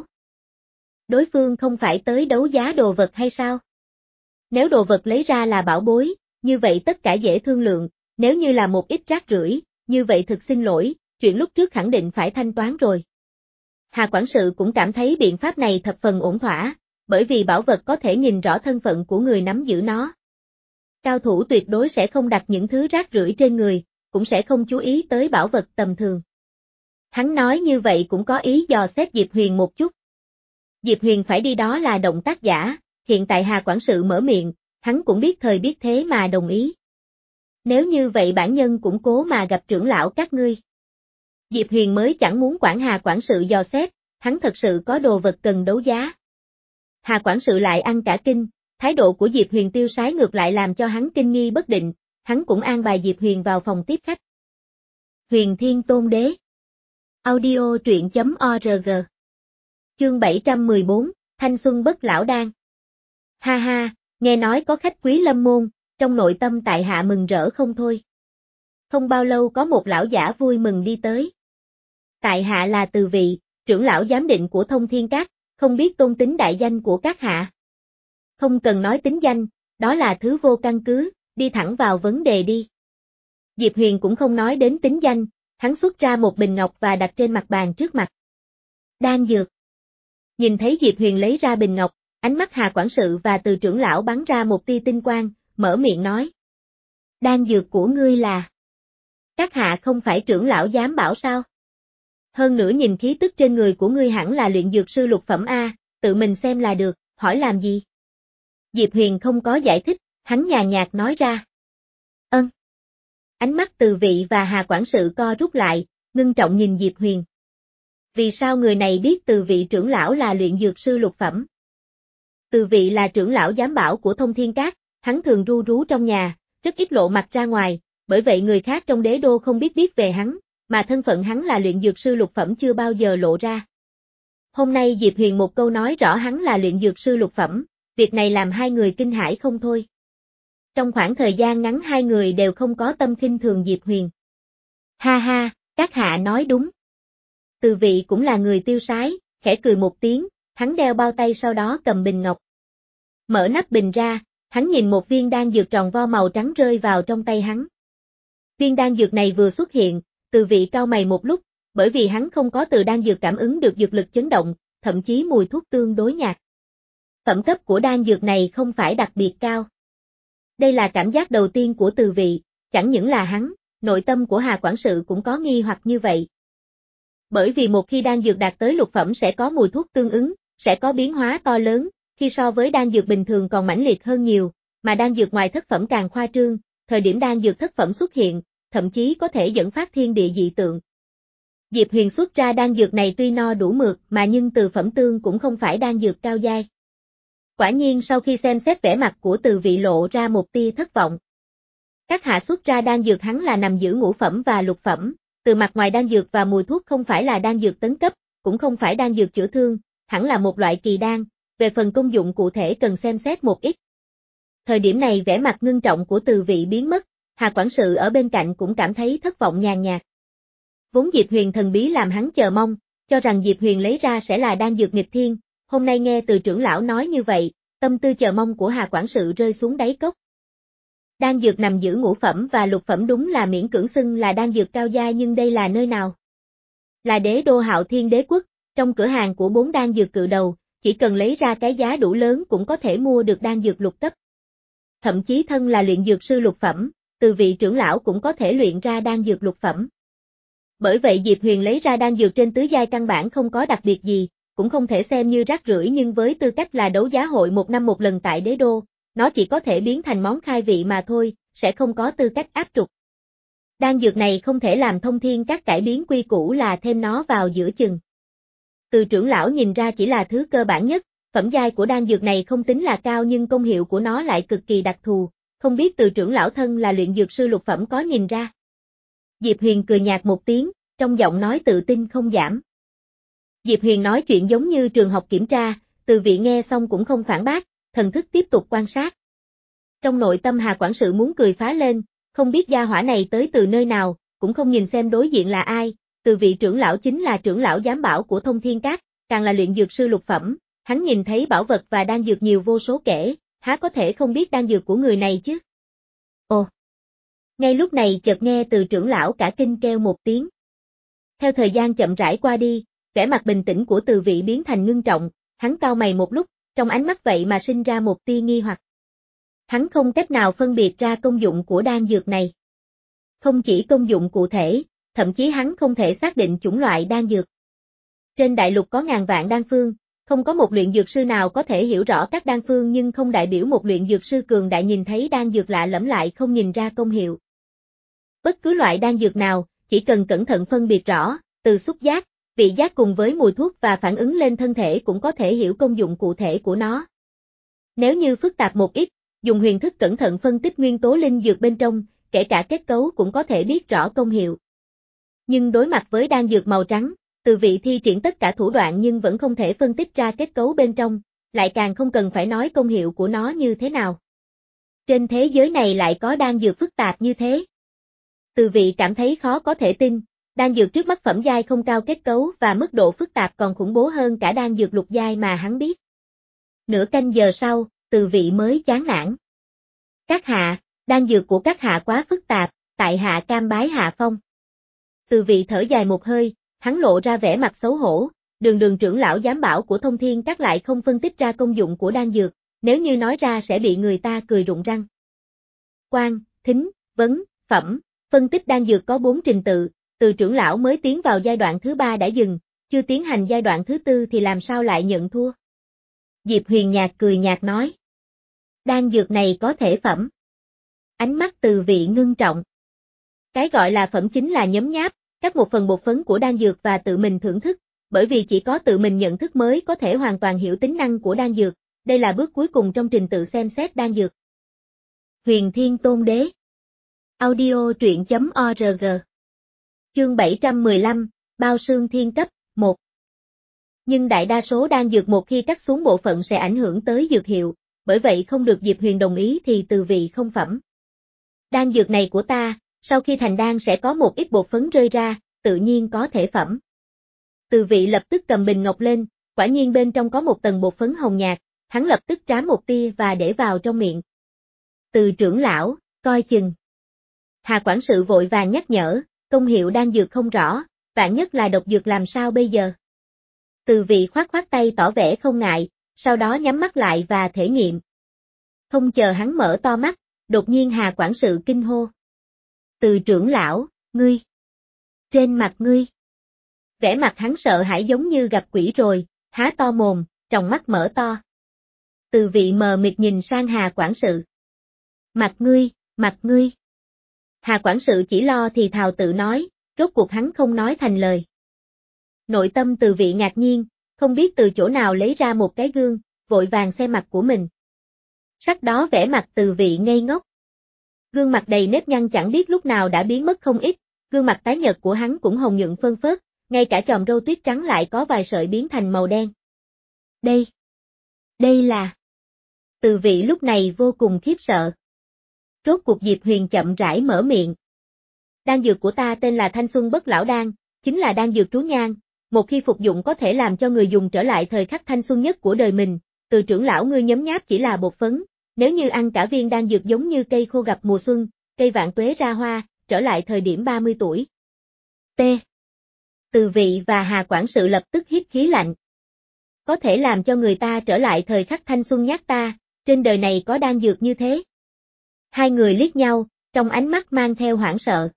Đối phương không phải tới đấu giá đồ vật hay sao? Nếu đồ vật lấy ra là bảo bối, như vậy tất cả dễ thương lượng, nếu như là một ít rác rưởi, như vậy thực xin lỗi, chuyện lúc trước khẳng định phải thanh toán rồi. Hà quản sự cũng cảm thấy biện pháp này thập phần ổn thỏa, bởi vì bảo vật có thể nhìn rõ thân phận của người nắm giữ nó. Cao thủ tuyệt đối sẽ không đặt những thứ rác rưởi trên người, cũng sẽ không chú ý tới bảo vật tầm thường. Hắn nói như vậy cũng có ý dò xét Diệp Huyền một chút. Diệp Huyền phải đi đó là động tác giả, hiện tại Hà quản sự mở miệng, hắn cũng biết thời biết thế mà đồng ý. Nếu như vậy bản nhân cũng cố mà gặp trưởng lão các ngươi. Diệp Huyền mới chẳng muốn quản Hà quản sự dò xét, hắn thật sự có đồ vật cần đấu giá. Hà quản sự lại ăn cả kinh, thái độ của Diệp Huyền tiêu sái ngược lại làm cho hắn kinh nghi bất định, hắn cũng an bài Diệp Huyền vào phòng tiếp khách. Huyền Thiên Tôn Đế. Audio truyện chấm org. Chương bảy trăm mười bốn, Thanh Xuân Bất Lão Đan. Ha ha, nghe nói có khách quý lâm môn, trong nội tâm tại hạ mừng rỡ không thôi. Không bao lâu có một lão giả vui mừng đi tới. Tại hạ là Từ Vị, trưởng lão giám định của Thông Thiên Các, không biết tôn tính đại danh của các hạ. Không cần nói tính danh, đó là thứ vô căn cứ, đi thẳng vào vấn đề đi. Diệp Huyền cũng không nói đến tính danh, hắn xuất ra một bình ngọc và đặt trên mặt bàn trước mặt. Đan dược. Nhìn thấy Diệp Huyền lấy ra bình ngọc, ánh mắt Hà quản sự và Từ trưởng lão bắn ra một tia tinh quang, mở miệng nói. Đan dược của ngươi là... Các hạ không phải trưởng lão giám bảo sao? Hơn nữa nhìn khí tức trên người của ngươi hẳn là luyện dược sư lục phẩm A, tự mình xem là được, hỏi làm gì? Diệp Huyền không có giải thích, hắn nhàn nhạt nói ra. Ân. Ánh mắt Từ Vị và Hà quản sự co rút lại, ngưng trọng nhìn Diệp Huyền. Vì sao người này biết Từ Vị trưởng lão là luyện dược sư lục phẩm? Từ Vị là trưởng lão giám bảo của Thông Thiên Các, hắn thường ru rú trong nhà, rất ít lộ mặt ra ngoài, bởi vậy người khác trong đế đô không biết biết về hắn, mà thân phận hắn là luyện dược sư lục phẩm chưa bao giờ lộ ra. Hôm nay Diệp Huyền một câu nói rõ hắn là luyện dược sư lục phẩm, việc này làm hai người kinh hãi không thôi. Trong khoảng thời gian ngắn hai người đều không có tâm khinh thường Diệp Huyền. Ha ha, các hạ nói đúng. Từ Vị cũng là người tiêu sái, khẽ cười một tiếng, hắn đeo bao tay sau đó cầm bình ngọc. Mở nắp bình ra, hắn nhìn một viên đan dược tròn vo màu trắng rơi vào trong tay hắn. Viên đan dược này vừa xuất hiện, Từ Vị cau mày một lúc, bởi vì hắn không có từ đan dược cảm ứng được dược lực chấn động, thậm chí mùi thuốc tương đối nhạt. Phẩm cấp của đan dược này không phải đặc biệt cao. Đây là cảm giác đầu tiên của Từ Vị, chẳng những là hắn, nội tâm của Hà quản sự cũng có nghi hoặc như vậy. Bởi vì một khi đan dược đạt tới lục phẩm sẽ có mùi thuốc tương ứng, sẽ có biến hóa to lớn, khi so với đan dược bình thường còn mãnh liệt hơn nhiều, mà đan dược ngoài thất phẩm càng khoa trương, thời điểm đan dược thất phẩm xuất hiện, thậm chí có thể dẫn phát thiên địa dị tượng. Diệp Huyền xuất ra đan dược này tuy no đủ mượt mà nhưng từ phẩm tương cũng không phải đan dược cao giai. Quả nhiên sau khi xem xét vẻ mặt của Từ Vị lộ ra một tia thất vọng. Các hạ xuất ra đan dược hắn là nằm giữa ngũ phẩm và lục phẩm, từ mặt ngoài đan dược và mùi thuốc không phải là đan dược tấn cấp, cũng không phải đan dược chữa thương, hẳn là một loại kỳ đan, về phần công dụng cụ thể cần xem xét một ít. Thời điểm này vẻ mặt ngưng trọng của Từ Vị biến mất, Hà quản sự ở bên cạnh cũng cảm thấy thất vọng nhàn nhạt. Vốn Diệp Huyền thần bí làm hắn chờ mong, cho rằng Diệp Huyền lấy ra sẽ là đan dược nghịch thiên, hôm nay nghe từ trưởng lão nói như vậy, tâm tư chờ mong của Hà quản sự rơi xuống đáy cốc. Đan dược nằm giữa ngũ phẩm và lục phẩm đúng là miễn cưỡng xưng là đan dược cao giai, nhưng đây là nơi nào? Là đế đô Hạo Thiên đế quốc, trong cửa hàng của bốn đan dược cự đầu, chỉ cần lấy ra cái giá đủ lớn cũng có thể mua được đan dược lục cấp. Thậm chí thân là luyện dược sư lục phẩm, Từ Vị trưởng lão cũng có thể luyện ra đan dược lục phẩm. Bởi vậy Diệp Huyền lấy ra đan dược trên tứ giai căn bản không có đặc biệt gì, cũng không thể xem như rác rưởi, nhưng với tư cách là đấu giá hội một năm một lần tại đế đô, nó chỉ có thể biến thành món khai vị mà thôi, sẽ không có tư cách áp trục. Đan dược này không thể làm thông thiên các cải biến quy củ là thêm nó vào giữa chừng. Từ trưởng lão nhìn ra chỉ là thứ cơ bản nhất, phẩm giai của đan dược này không tính là cao nhưng công hiệu của nó lại cực kỳ đặc thù, không biết từ trưởng lão thân là luyện dược sư lục phẩm có nhìn ra. Diệp Huyền cười nhạt một tiếng, trong giọng nói tự tin không giảm. Diệp Huyền nói chuyện giống như trường học kiểm tra, Từ Vị nghe xong cũng không phản bác, thần thức tiếp tục quan sát. Trong nội tâm Hà quản sự muốn cười phá lên, không biết gia hỏa này tới từ nơi nào, cũng không nhìn xem đối diện là ai, Từ Vị trưởng lão chính là trưởng lão giám bảo của Thông Thiên Các, càng là luyện dược sư lục phẩm, hắn nhìn thấy bảo vật và đan dược nhiều vô số kể, há có thể không biết đan dược của người này chứ? Ồ! Ngay lúc này chợt nghe từ trưởng lão cả kinh kêu một tiếng. Theo thời gian chậm rãi qua đi, vẻ mặt bình tĩnh của Từ Vị biến thành ngưng trọng, hắn cau mày một lúc, trong ánh mắt vậy mà sinh ra một tia nghi hoặc. Hắn không cách nào phân biệt ra công dụng của đan dược này. Không chỉ công dụng cụ thể, thậm chí hắn không thể xác định chủng loại đan dược. Trên đại lục có ngàn vạn đan phương, không có một luyện dược sư nào có thể hiểu rõ các đan phương, nhưng không đại biểu một luyện dược sư cường đại nhìn thấy đan dược lạ lẫm lại không nhìn ra công hiệu. Bất cứ loại đan dược nào, chỉ cần cẩn thận phân biệt rõ, từ xúc giác, vị giác cùng với mùi thuốc và phản ứng lên thân thể cũng có thể hiểu công dụng cụ thể của nó. Nếu như phức tạp một ít, dùng huyền thức cẩn thận phân tích nguyên tố linh dược bên trong, kể cả kết cấu cũng có thể biết rõ công hiệu. Nhưng đối mặt với đan dược màu trắng, Từ Vị thi triển tất cả thủ đoạn nhưng vẫn không thể phân tích ra kết cấu bên trong, lại càng không cần phải nói công hiệu của nó như thế nào. Trên thế giới này lại có đan dược phức tạp như thế. Từ Vị cảm thấy khó có thể tin, đan dược trước mắt phẩm giai không cao, kết cấu và mức độ phức tạp còn khủng bố hơn cả đan dược lục giai mà hắn biết. Nửa canh giờ sau, Từ Vị mới chán nản. Các hạ, đan dược của các hạ quá phức tạp, tại hạ cam bái hạ phong. Từ Vị thở dài một hơi, hắn lộ ra vẻ mặt xấu hổ, đường đường trưởng lão giám bảo của Thông Thiên Các lại không phân tích ra công dụng của đan dược, nếu như nói ra sẽ bị người ta cười rụng răng. Quan, thính, vấn, phẩm, phân tích đan dược có bốn trình tự, từ trưởng lão mới tiến vào giai đoạn thứ ba đã dừng, chưa tiến hành giai đoạn thứ tư thì làm sao lại nhận thua. Diệp Huyền nhạt cười nhạt nói. Đan dược này có thể phẩm. Ánh mắt Từ Vị ngưng trọng. Cái gọi là phẩm chính là nhấm nháp, cắt một phần bột phấn của đan dược và tự mình thưởng thức, bởi vì chỉ có tự mình nhận thức mới có thể hoàn toàn hiểu tính năng của đan dược, đây là bước cuối cùng trong trình tự xem xét đan dược. Huyền Thiên Tôn Đế. Audio truyện chấm org. Chương bảy trăm mười lăm, Bao xương thiên cấp, một. Nhưng đại đa số đan dược một khi cắt xuống bộ phận sẽ ảnh hưởng tới dược hiệu, bởi vậy không được Diệp Huyền đồng ý thì từ vị không phẩm. Đan dược này của ta, sau khi thành đan sẽ có một ít bột phấn rơi ra, tự nhiên có thể phẩm. Từ vị lập tức cầm bình ngọc lên, quả nhiên bên trong có một tầng bột phấn hồng nhạt, hắn lập tức trám một tia và để vào trong miệng. Từ trưởng lão, coi chừng. Hà quản sự vội vàng nhắc nhở, công hiệu đan dược không rõ, vạn nhất là độc dược làm sao bây giờ. Từ vị khoát khoát tay tỏ vẻ không ngại, sau đó nhắm mắt lại và thể nghiệm. Không chờ hắn mở to mắt, đột nhiên Hà quản sự kinh hô. Từ trưởng lão, ngươi. Trên mặt ngươi. Vẻ mặt hắn sợ hãi giống như gặp quỷ rồi, há to mồm, tròng mắt mở to. Từ vị mờ mịt nhìn sang Hà quản sự. Mặt ngươi, mặt ngươi. Hà quản sự chỉ lo thì thào tự nói, rốt cuộc hắn không nói thành lời. Nội tâm từ vị ngạc nhiên, không biết từ chỗ nào lấy ra một cái gương, vội vàng xem mặt của mình. Sắc đó vẻ mặt từ vị ngây ngốc. Gương mặt đầy nếp nhăn chẳng biết lúc nào đã biến mất không ít, gương mặt tái nhợt của hắn cũng hồng nhuận phơn phớt, ngay cả chòm râu tuyết trắng lại có vài sợi biến thành màu đen. Đây, đây là... Từ vị lúc này vô cùng khiếp sợ. Rốt cuộc Diệp Huyền chậm rãi mở miệng. Đan dược của ta tên là Thanh Xuân Bất Lão Đan, chính là đan dược trú nhang, một khi phục dụng có thể làm cho người dùng trở lại thời khắc thanh xuân nhất của đời mình, từ trưởng lão ngươi nhấm nháp chỉ là bột phấn, nếu như ăn cả viên đan dược giống như cây khô gặp mùa xuân, cây vạn tuế ra hoa, trở lại thời điểm ba mươi tuổi. T. Từ vị và Hà quản sự lập tức hít khí lạnh. Có thể làm cho người ta trở lại thời khắc thanh xuân nhát ta, trên đời này có đan dược như thế. Hai người liếc nhau, trong ánh mắt mang theo hoảng sợ.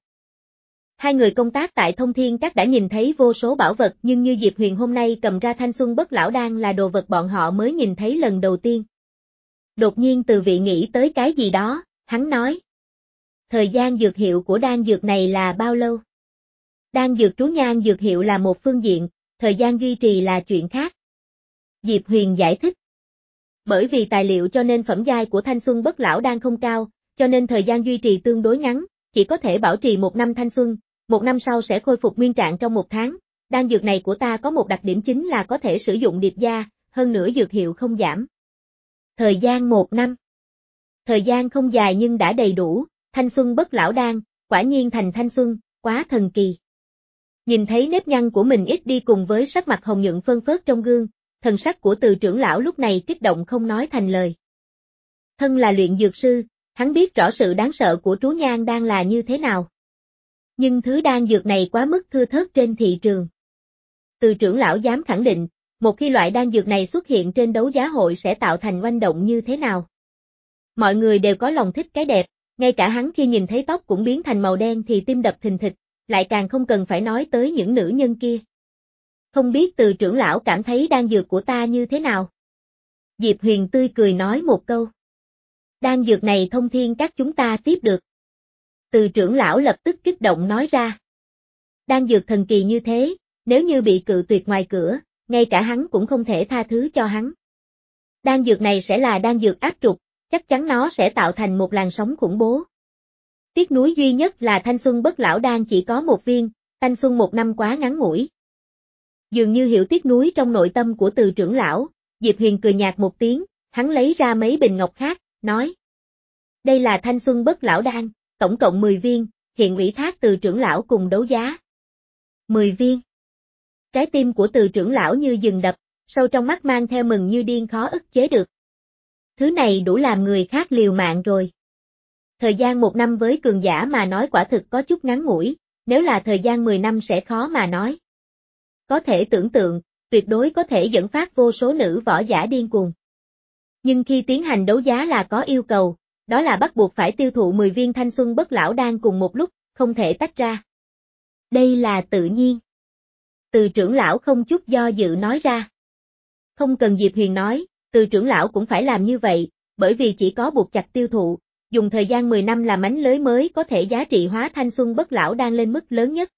Hai người công tác tại Thông Thiên Các đã nhìn thấy vô số bảo vật nhưng như Diệp Huyền hôm nay cầm ra Thanh Xuân Bất Lão Đan là đồ vật bọn họ mới nhìn thấy lần đầu tiên. Đột nhiên từ vị nghĩ tới cái gì đó, hắn nói. Thời gian dược hiệu của đan dược này là bao lâu? Đan dược trú nhang dược hiệu là một phương diện, thời gian duy trì là chuyện khác. Diệp Huyền giải thích. Bởi vì tài liệu cho nên phẩm giai của Thanh Xuân Bất Lão Đan không cao, cho nên thời gian duy trì tương đối ngắn, chỉ có thể bảo trì một năm thanh xuân, một năm sau sẽ khôi phục nguyên trạng trong một tháng. Đan dược này của ta có một đặc điểm chính là có thể sử dụng điệp gia, hơn nữa dược hiệu không giảm. Thời gian một năm. Thời gian không dài nhưng đã đầy đủ, Thanh Xuân Bất Lão Đan, quả nhiên thành thanh xuân, quá thần kỳ. Nhìn thấy nếp nhăn của mình ít đi cùng với sắc mặt hồng nhuận phơn phớt trong gương, thần sắc của từ trưởng lão lúc này kích động không nói thành lời. Thân là luyện dược sư, hắn biết rõ sự đáng sợ của trú nhang đan là như thế nào. Nhưng thứ đan dược này quá mức thưa thớt trên thị trường. Từ trưởng lão dám khẳng định, một khi loại đan dược này xuất hiện trên đấu giá hội sẽ tạo thành oanh động như thế nào. Mọi người đều có lòng thích cái đẹp, ngay cả hắn khi nhìn thấy tóc cũng biến thành màu đen thì tim đập thình thịch, lại càng không cần phải nói tới những nữ nhân kia. Không biết từ trưởng lão cảm thấy đan dược của ta như thế nào? Diệp Huyền tươi cười nói một câu. Đan dược này Thông Thiên Các chúng ta tiếp được. Từ trưởng lão lập tức kích động nói ra. Đan dược thần kỳ như thế, nếu như bị cự tuyệt ngoài cửa, ngay cả hắn cũng không thể tha thứ cho hắn. Đan dược này sẽ là đan dược áp trục, chắc chắn nó sẽ tạo thành một làn sóng khủng bố. Tiếc nuối duy nhất là Thanh Xuân Bất Lão Đan chỉ có một viên, thanh xuân một năm quá ngắn ngủi. Dường như hiểu tiếc nuối trong nội tâm của từ trưởng lão, Diệp Huyền cười nhạt một tiếng, hắn lấy ra mấy bình ngọc khác, nói. Đây là Thanh Xuân Bất Lão Đan, tổng cộng mười viên, hiện ủy thác từ trưởng lão cùng đấu giá. mười viên. Trái tim của từ trưởng lão như dừng đập, sâu trong mắt mang theo mừng như điên khó ức chế được. Thứ này đủ làm người khác liều mạng rồi. Thời gian một năm với cường giả mà nói quả thực có chút ngắn ngủi, nếu là thời gian mười năm sẽ khó mà nói. Có thể tưởng tượng, tuyệt đối có thể dẫn phát vô số nữ võ giả điên cuồng. Nhưng khi tiến hành đấu giá là có yêu cầu, đó là bắt buộc phải tiêu thụ mười viên Thanh Xuân Bất Lão Đan cùng một lúc, không thể tách ra. Đây là tự nhiên. Từ trưởng lão không chút do dự nói ra. Không cần Diệp Huyền nói, từ trưởng lão cũng phải làm như vậy, bởi vì chỉ có buộc chặt tiêu thụ, dùng thời gian mười năm làm mánh lưới mới có thể giá trị hóa Thanh Xuân Bất Lão Đan lên mức lớn nhất.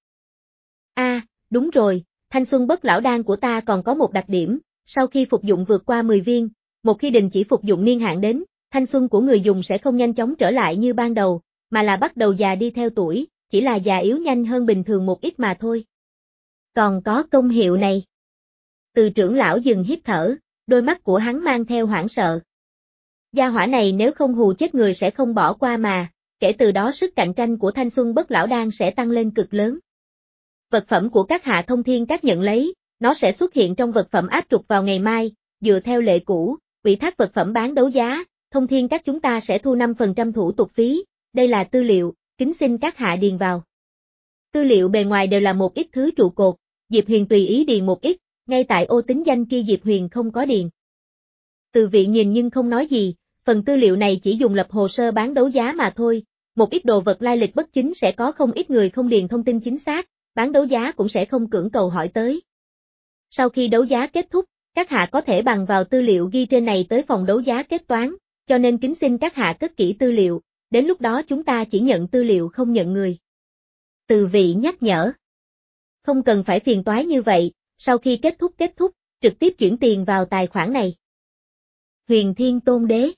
A, à, đúng rồi, Thanh Xuân Bất Lão Đan của ta còn có một đặc điểm, sau khi phục dụng vượt qua mười viên, một khi đình chỉ phục dụng niên hạn đến, thanh xuân của người dùng sẽ không nhanh chóng trở lại như ban đầu, mà là bắt đầu già đi theo tuổi, chỉ là già yếu nhanh hơn bình thường một ít mà thôi. Còn có công hiệu này. Từ trưởng lão dừng hít thở, đôi mắt của hắn mang theo hoảng sợ. Gia hỏa này nếu không hù chết người sẽ không bỏ qua mà, kể từ đó sức cạnh tranh của thanh xuân bất lão đan sẽ tăng lên cực lớn. Vật phẩm của các hạ thông thiên các nhận lấy, nó sẽ xuất hiện trong vật phẩm áp trục vào ngày mai, dựa theo lệ cũ, ủy thác vật phẩm bán đấu giá, thông thiên các chúng ta sẽ thu năm phần trăm thủ tục phí, đây là tư liệu, kính xin các hạ điền vào. Tư liệu bề ngoài đều là một ít thứ trụ cột, Diệp Huyền tùy ý điền một ít, ngay tại ô tính danh kia Diệp Huyền không có điền. Từ vị nhìn nhưng không nói gì, phần tư liệu này chỉ dùng lập hồ sơ bán đấu giá mà thôi, một ít đồ vật lai lịch bất chính sẽ có không ít người không điền thông tin chính xác, bán đấu giá cũng sẽ không cưỡng cầu hỏi tới. Sau khi đấu giá kết thúc, các hạ có thể bằng vào tư liệu ghi trên này tới phòng đấu giá kết toán, cho nên kính xin các hạ cất kỹ tư liệu, đến lúc đó chúng ta chỉ nhận tư liệu không nhận người. Từ vị nhắc nhở. Không cần phải phiền toái như vậy, sau khi kết thúc kết thúc, trực tiếp chuyển tiền vào tài khoản này. Huyền Thiên Tôn Đế.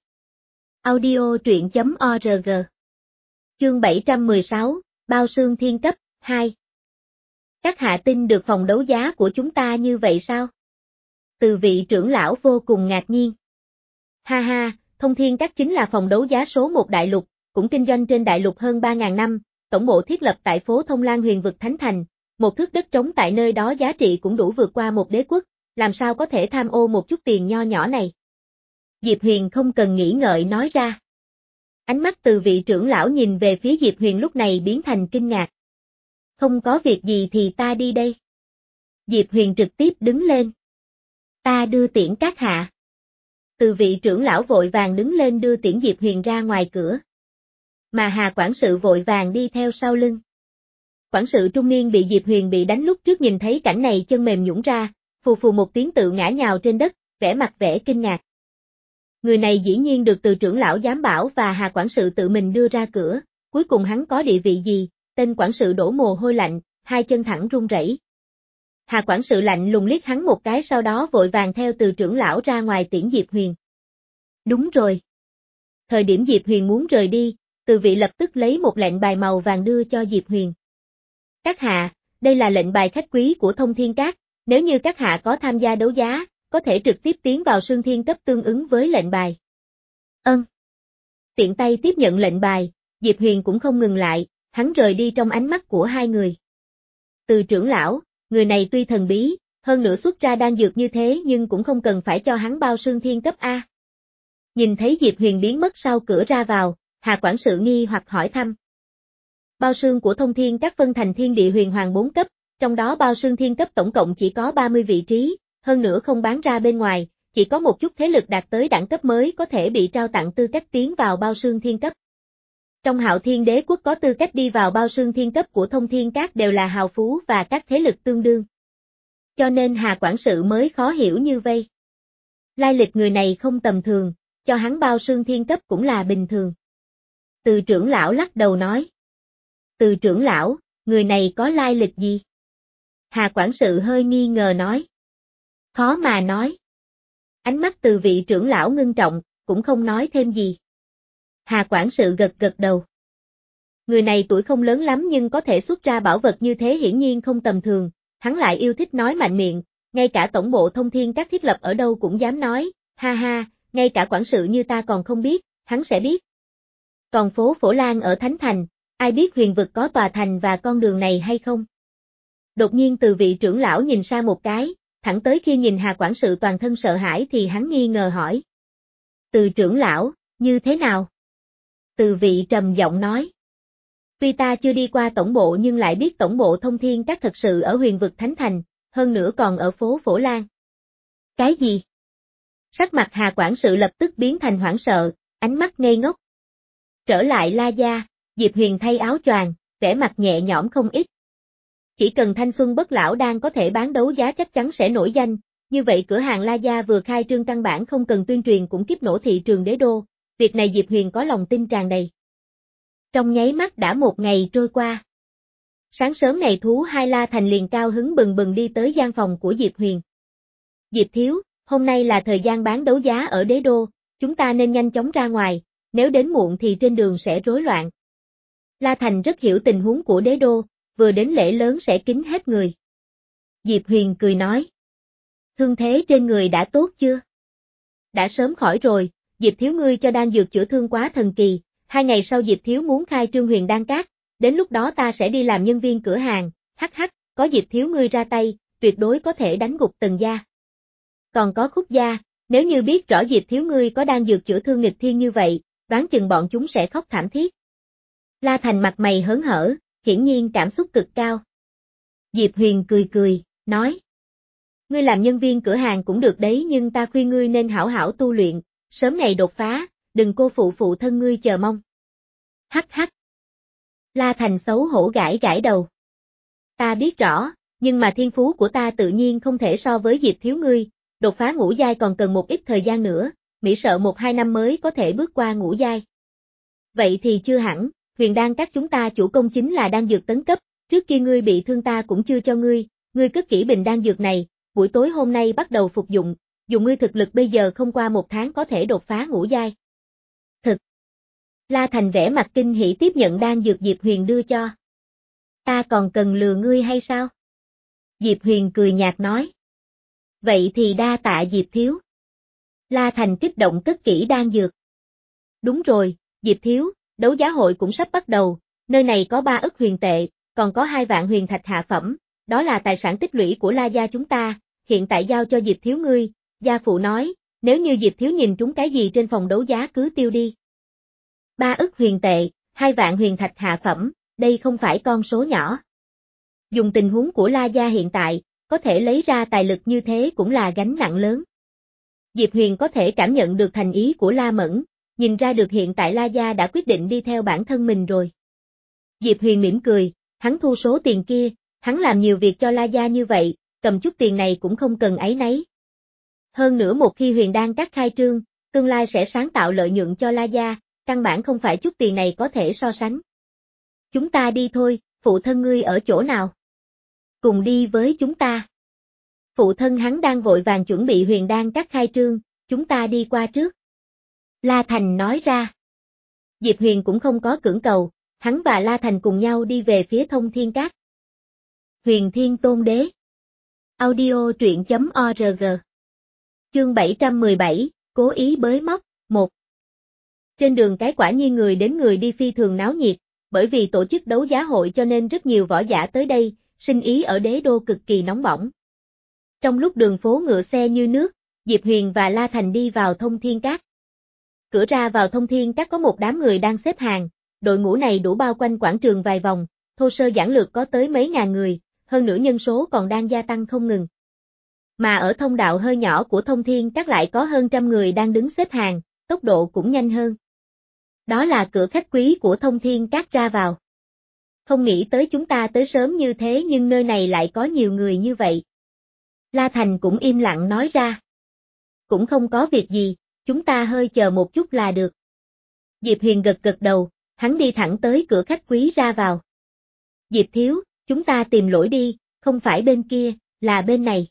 Audio truyện chấm org. Chương bảy trăm mười sáu, Bao Sương Thiên Cấp, hai. Các hạ tin được phòng đấu giá của chúng ta như vậy sao? Từ vị trưởng lão vô cùng ngạc nhiên. Ha ha, Thông Thiên Các chính là phòng đấu giá số một đại lục, cũng kinh doanh trên đại lục hơn ba ngàn năm, tổng bộ thiết lập tại phố Thông Lan Huyền vực Thánh Thành, một thước đất trống tại nơi đó giá trị cũng đủ vượt qua một đế quốc, làm sao có thể tham ô một chút tiền nho nhỏ này. Diệp Huyền không cần nghĩ ngợi nói ra. Ánh mắt từ vị trưởng lão nhìn về phía Diệp Huyền lúc này biến thành kinh ngạc. Không có việc gì thì ta đi đây. Diệp Huyền trực tiếp đứng lên. Ta đưa tiễn các hạ. Từ vị trưởng lão vội vàng đứng lên đưa tiễn Diệp Huyền ra ngoài cửa. Mà Hà quản sự vội vàng đi theo sau lưng. Quản sự trung niên bị Diệp Huyền bị đánh lúc trước nhìn thấy cảnh này chân mềm nhũn ra, phù phù một tiếng tự ngã nhào trên đất, vẻ mặt vẻ kinh ngạc. Người này dĩ nhiên được từ trưởng lão giám bảo và Hà quản sự tự mình đưa ra cửa, cuối cùng hắn có địa vị gì, tên quản sự đổ mồ hôi lạnh, hai chân thẳng run rẩy. Hà quản sự lạnh lùng liếc hắn một cái sau đó vội vàng theo từ trưởng lão ra ngoài tiễn Diệp Huyền. Đúng rồi. Thời điểm Diệp Huyền muốn rời đi, từ vị lập tức lấy một lệnh bài màu vàng đưa cho Diệp Huyền. Các hạ, đây là lệnh bài khách quý của Thông Thiên Các, nếu như các hạ có tham gia đấu giá, có thể trực tiếp tiến vào Sương Thiên Cấp tương ứng với lệnh bài. Ân. Tiện tay tiếp nhận lệnh bài, Diệp Huyền cũng không ngừng lại, hắn rời đi trong ánh mắt của hai người. Từ trưởng lão, người này tuy thần bí, hơn nữa xuất ra đan dược như thế nhưng cũng không cần phải cho hắn bao Sương Thiên Cấp A. Nhìn thấy Diệp Huyền biến mất sau cửa ra vào, Hà quản sự nghi hoặc hỏi thăm. Bao Sương của Thông Thiên Các phân thành Thiên Địa Huyền Hoàng bốn cấp, trong đó Bao Sương Thiên Cấp tổng cộng chỉ có ba mươi vị trí, hơn nữa không bán ra bên ngoài, chỉ có một chút thế lực đạt tới đẳng cấp mới có thể bị trao tặng tư cách tiến vào Bao Sương Thiên Cấp. Trong Hạo Thiên Đế quốc có tư cách đi vào Bao Sương Thiên Cấp của Thông Thiên Các đều là hào phú và các thế lực tương đương. Cho nên Hà quản sự mới khó hiểu như vây. Lai lịch người này không tầm thường, cho hắn Bao Sương Thiên Cấp cũng là bình thường. Từ trưởng lão lắc đầu nói. Từ trưởng lão, người này có lai lịch gì? Hà quản sự hơi nghi ngờ nói. Khó mà nói. Ánh mắt từ vị trưởng lão ngưng trọng, cũng không nói thêm gì. Hà quản sự gật gật đầu. Người này tuổi không lớn lắm nhưng có thể xuất ra bảo vật như thế hiển nhiên không tầm thường, hắn lại yêu thích nói mạnh miệng, ngay cả tổng bộ Thông Thiên Các thiết lập ở đâu cũng dám nói, ha ha, ngay cả quản sự như ta còn không biết, hắn sẽ biết. Còn phố Phổ Lan ở Thánh Thành, ai biết huyền vực có tòa thành và con đường này hay không? Đột nhiên từ vị trưởng lão nhìn sang một cái, thẳng tới khi nhìn Hà quản sự toàn thân sợ hãi thì hắn nghi ngờ hỏi. Từ trưởng lão, như thế nào? Từ vị trầm giọng nói. Tuy ta chưa đi qua tổng bộ nhưng lại biết tổng bộ Thông Thiên Các thật sự ở huyền vực Thánh Thành, hơn nữa còn ở phố Phổ Lan. Cái gì? Sắc mặt Hà quản sự lập tức biến thành hoảng sợ, ánh mắt ngây ngốc. Trở lại La Gia, Diệp Huyền thay áo choàng, vẻ mặt nhẹ nhõm không ít. Chỉ cần thanh xuân bất lão đang có thể bán đấu giá chắc chắn sẽ nổi danh, như vậy cửa hàng La Gia vừa khai trương căn bản không cần tuyên truyền cũng kiếp nổ thị trường đế đô, việc này Diệp Huyền có lòng tin tràn đầy. Trong nháy mắt đã một ngày trôi qua. Sáng sớm ngày thú hai La Thành liền cao hứng bừng bừng đi tới gian phòng của Diệp Huyền. Diệp thiếu, hôm nay là thời gian bán đấu giá ở đế đô, chúng ta nên nhanh chóng ra ngoài, nếu đến muộn thì trên đường sẽ rối loạn. La Thành rất hiểu tình huống của đế đô, vừa đến lễ lớn sẽ kính hết người. Diệp Huyền cười nói. Thương thế trên người đã tốt chưa? Đã sớm khỏi rồi, Diệp thiếu ngươi cho đan dược chữa thương quá thần kỳ, hai ngày sau Diệp thiếu muốn khai trương Huyền Đan Các, đến lúc đó ta sẽ đi làm nhân viên cửa hàng, hắc hắc, có Diệp thiếu ngươi ra tay, tuyệt đối có thể đánh gục Tần gia. Còn có Khúc gia, nếu như biết rõ Diệp thiếu ngươi có đan dược chữa thương nghịch thiên như vậy, đoán chừng bọn chúng sẽ khóc thảm thiết. La Thành mặt mày hớn hở, hiển nhiên cảm xúc cực cao. Diệp Huyền cười cười, nói. Ngươi làm nhân viên cửa hàng cũng được đấy nhưng ta khuyên ngươi nên hảo hảo tu luyện, sớm ngày đột phá, đừng cô phụ phụ thân ngươi chờ mong. Hắc hắc. La Thành xấu hổ gãi gãi đầu. Ta biết rõ, nhưng mà thiên phú của ta tự nhiên không thể so với Diệp thiếu ngươi, đột phá ngũ giai còn cần một ít thời gian nữa, mỹ sợ một hai năm mới có thể bước qua ngũ giai. Vậy thì chưa hẳn, Huyền Đan Các chúng ta chủ công chính là đan dược tấn cấp, trước kia ngươi bị thương ta cũng chưa cho ngươi, ngươi cất kỹ bình đan dược này, buổi tối hôm nay bắt đầu phục dụng, dùng ngươi thực lực bây giờ không qua một tháng có thể đột phá ngũ giai. Thực. La Thành vẻ mặt kinh hỉ tiếp nhận đan dược Diệp Huyền đưa cho. Ta còn cần lừa ngươi hay sao? Diệp Huyền cười nhạt nói. Vậy thì đa tạ Diệp thiếu. La Thành kích động cất kỹ đan dược. Đúng rồi, Diệp thiếu, đấu giá hội cũng sắp bắt đầu, nơi này có ba ức huyền tệ, còn có hai vạn huyền thạch hạ phẩm, đó là tài sản tích lũy của La gia chúng ta, hiện tại giao cho Diệp thiếu ngươi, gia phụ nói, nếu như Diệp thiếu nhìn trúng cái gì trên phòng đấu giá cứ tiêu đi. Ba ức huyền tệ, hai vạn huyền thạch hạ phẩm, đây không phải con số nhỏ. Dùng tình huống của La gia hiện tại, có thể lấy ra tài lực như thế cũng là gánh nặng lớn. Diệp Huyền có thể cảm nhận được thành ý của La Mẫn, nhìn ra được hiện tại La gia đã quyết định đi theo bản thân mình rồi. Diệp Huyền mỉm cười, hắn thu số tiền kia, hắn làm nhiều việc cho La gia như vậy, cầm chút tiền này cũng không cần áy náy. Hơn nữa một khi Huyền Đan Các khai trương, tương lai sẽ sáng tạo lợi nhuận cho La gia, căn bản không phải chút tiền này có thể so sánh. Chúng ta đi thôi, phụ thân ngươi ở chỗ nào? Cùng đi với chúng ta. Phụ thân hắn đang vội vàng chuẩn bị Huyền Đan Các khai trương, chúng ta đi qua trước. La Thành nói ra. Diệp Huyền cũng không có cưỡng cầu, hắn và La Thành cùng nhau đi về phía Thông Thiên Các. Huyền Thiên Tôn Đế. Audio truyện chấm org. Chương bảy trăm mười bảy, cố ý bới móc, một. Trên đường cái quả nhiên người đến người đi phi thường náo nhiệt, bởi vì tổ chức đấu giá hội cho nên rất nhiều võ giả tới đây, sinh ý ở đế đô cực kỳ nóng bỏng. Trong lúc đường phố ngựa xe như nước, Diệp Huyền và La Thành đi vào Thông Thiên Các. Cửa ra vào Thông Thiên Các có một đám người đang xếp hàng, đội ngũ này đủ bao quanh quảng trường vài vòng, thô sơ giản lược có tới mấy ngàn người, hơn nữa nhân số còn đang gia tăng không ngừng. Mà ở thông đạo hơi nhỏ của Thông Thiên Các lại có hơn trăm người đang đứng xếp hàng, tốc độ cũng nhanh hơn. Đó là cửa khách quý của Thông Thiên Các ra vào. Không nghĩ tới chúng ta tới sớm như thế nhưng nơi này lại có nhiều người như vậy. La Thành cũng im lặng nói ra. Cũng không có việc gì, chúng ta hơi chờ một chút là được. Diệp Huyền gật gật đầu, hắn đi thẳng tới cửa khách quý ra vào. Diệp thiếu, chúng ta tìm lỗi đi, không phải bên kia, là bên này.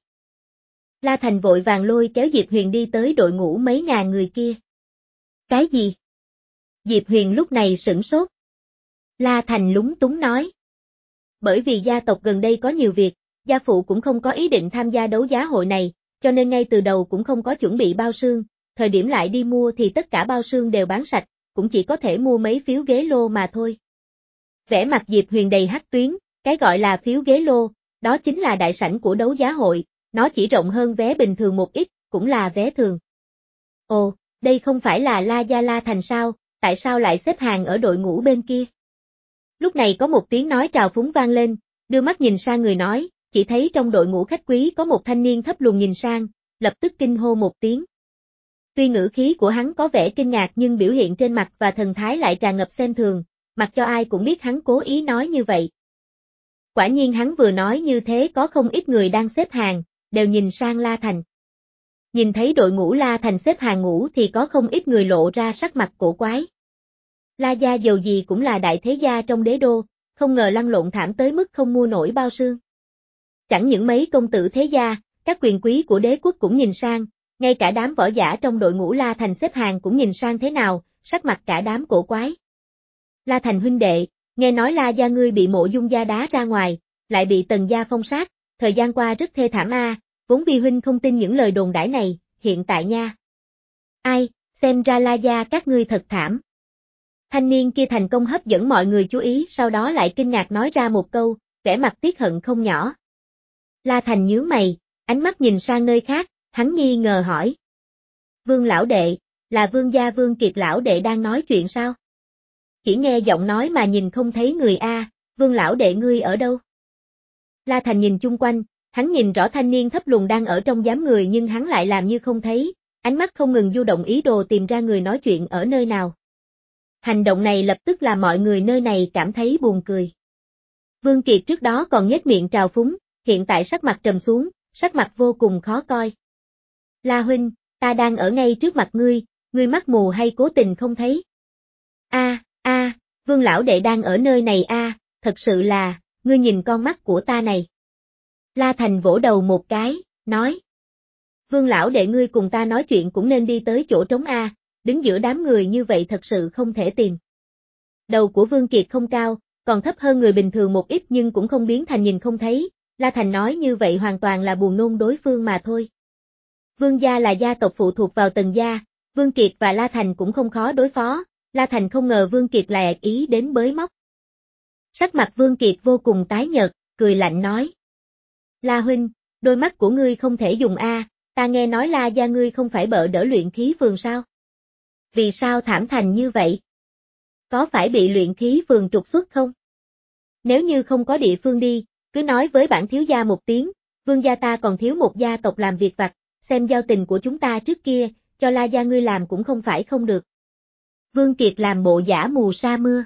La Thành vội vàng lôi kéo Diệp Huyền đi tới đội ngũ mấy ngàn người kia. Cái gì? Diệp Huyền lúc này sửng sốt. La Thành lúng túng nói. Bởi vì gia tộc gần đây có nhiều việc, gia phụ cũng không có ý định tham gia đấu giá hội này, cho nên ngay từ đầu cũng không có chuẩn bị bao sương, thời điểm lại đi mua thì tất cả bao sương đều bán sạch, cũng chỉ có thể mua mấy phiếu ghế lô mà thôi. Vẻ mặt Diệp Huyền đầy hắc tuyến, cái gọi là phiếu ghế lô, đó chính là đại sảnh của đấu giá hội, nó chỉ rộng hơn vé bình thường một ít, cũng là vé thường. Ồ, đây không phải là La Gia La Thành sao, tại sao lại xếp hàng ở đội ngũ bên kia? Lúc này có một tiếng nói trào phúng vang lên, đưa mắt nhìn sang người nói, chỉ thấy trong đội ngũ khách quý có một thanh niên thấp lùn nhìn sang, lập tức kinh hô một tiếng. Tuy ngữ khí của hắn có vẻ kinh ngạc nhưng biểu hiện trên mặt và thần thái lại tràn ngập xem thường, mặc cho ai cũng biết hắn cố ý nói như vậy. Quả nhiên hắn vừa nói như thế có không ít người đang xếp hàng, đều nhìn sang La Thành. Nhìn thấy đội ngũ La Thành xếp hàng ngũ thì có không ít người lộ ra sắc mặt cổ quái. La gia dầu gì cũng là đại thế gia trong đế đô, không ngờ lăn lộn thảm tới mức không mua nổi bao sương. Chẳng những mấy công tử thế gia, các quyền quý của đế quốc cũng nhìn sang, ngay cả đám võ giả trong đội ngũ La Thành xếp hàng cũng nhìn sang thế nào, sắc mặt cả đám cổ quái. La Thành huynh đệ, Nghe nói La gia ngươi bị Mộ Dung gia đá ra ngoài, lại bị Tần gia phong sát, thời gian qua rất thê thảm a, vốn vi huynh không tin những lời đồn đãi này, hiện tại nha. Ai, xem ra La gia các ngươi thật thảm. Thanh niên kia thành công hấp dẫn mọi người chú ý, sau đó lại kinh ngạc nói ra một câu, vẻ mặt tiếc hận không nhỏ. La Thành nhướng mày, ánh mắt nhìn sang nơi khác, hắn nghi ngờ hỏi. Vương lão đệ, là Vương gia Vương Kiệt lão đệ đang nói chuyện sao? Chỉ nghe giọng nói mà nhìn không thấy người a, Vương lão đệ ngươi ở đâu? La Thành nhìn chung quanh, hắn nhìn rõ thanh niên thấp lùn đang ở trong đám người nhưng hắn lại làm như không thấy, ánh mắt không ngừng du động ý đồ tìm ra người nói chuyện ở nơi nào. Hành động này lập tức làm mọi người nơi này cảm thấy buồn cười. Vương Kiệt trước đó còn nhếch miệng trào phúng, hiện tại sắc mặt trầm xuống, sắc mặt vô cùng khó coi. La huynh, ta đang ở ngay trước mặt ngươi, ngươi mắt mù hay cố tình không thấy? A, a, Vương lão đệ đang ở nơi này a, thật sự là, ngươi nhìn con mắt của ta này. La Thành vỗ đầu một cái, nói. Vương lão đệ ngươi cùng ta nói chuyện cũng nên đi tới chỗ trống a, đứng giữa đám người như vậy thật sự không thể tìm. Đầu của Vương Kiệt không cao, còn thấp hơn người bình thường một ít nhưng cũng không biến thành nhìn không thấy, La Thành nói như vậy hoàn toàn là buồn nôn đối phương mà thôi. Vương gia là gia tộc phụ thuộc vào Tần gia, Vương Kiệt và La Thành cũng không khó đối phó, La Thành không ngờ Vương Kiệt lại ý đến bới móc. Sắc mặt Vương Kiệt vô cùng tái nhợt, cười lạnh nói. La huynh, đôi mắt của ngươi không thể dùng a, ta nghe nói La gia ngươi không phải bợ đỡ luyện khí phường sao? Vì sao thảm thành như vậy? Có phải bị luyện khí phường trục xuất không? Nếu như không có địa phương đi, cứ nói với bản thiếu gia một tiếng, Vương gia ta còn thiếu một gia tộc làm việc vặt, xem giao tình của chúng ta trước kia, cho La gia ngươi làm cũng không phải không được. Vương Kiệt làm bộ giả mù sa mưa.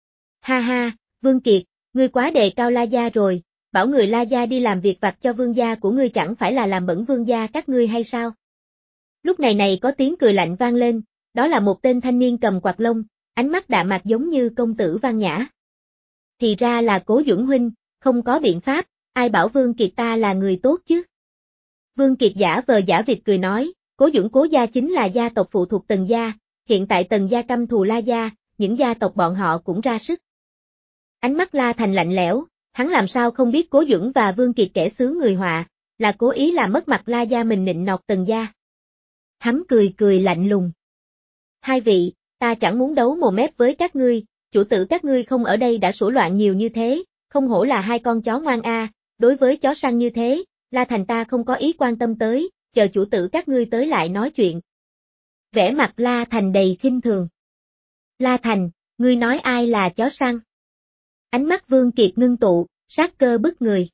Ha ha, Vương Kiệt, ngươi quá đề cao La gia rồi, bảo người La gia đi làm việc vặt cho vương gia của ngươi chẳng phải là làm bẩn vương gia các ngươi hay sao? Lúc này này có tiếng cười lạnh vang lên, đó là một tên thanh niên cầm quạt lông, ánh mắt đạm mạc giống như công tử văn nhã. Thì ra là Cố Duẩn huynh, không có biện pháp, ai bảo Vương Kiệt ta là người tốt chứ? Vương Kiệt giả vờ giả vịt cười nói, Cố Duẩn Cố gia chính là gia tộc phụ thuộc Tần gia, hiện tại Tần gia căm thù La gia, những gia tộc bọn họ cũng ra sức. Ánh mắt La Thành lạnh lẽo, hắn làm sao không biết Cố Duẩn và Vương Kiệt kẻ xứ người họa, là cố ý làm mất mặt La gia mình nịnh nọt Tần gia. Hắn cười cười lạnh lùng. Hai vị, ta chẳng muốn đấu mồm mép với các ngươi, chủ tử các ngươi không ở đây đã sủa loạn nhiều như thế, không hổ là hai con chó ngoan a, đối với chó săn như thế, La Thành ta không có ý quan tâm tới, chờ chủ tử các ngươi tới lại nói chuyện. Vẻ mặt La Thành đầy khinh thường. La Thành, ngươi nói ai là chó săn? Ánh mắt Vương Kiệt ngưng tụ, sát cơ bức người.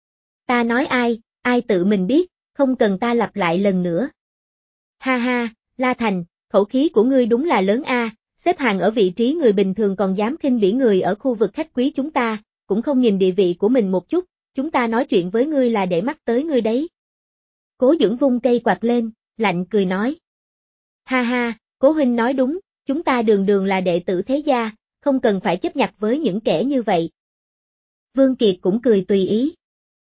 Ta nói ai, ai tự mình biết, không cần ta lặp lại lần nữa. Ha ha, La Thành, khẩu khí của ngươi đúng là lớn a, xếp hàng ở vị trí người bình thường còn dám khinh bỉ người ở khu vực khách quý chúng ta, cũng không nhìn địa vị của mình một chút, chúng ta nói chuyện với ngươi là để mắt tới ngươi đấy. Cố Duẩn vung cây quạt lên, lạnh cười nói. Ha ha, Cố huynh nói đúng, chúng ta đường đường là đệ tử thế gia, không cần phải chấp nhặt với những kẻ như vậy. Vương Kiệt cũng cười tùy ý.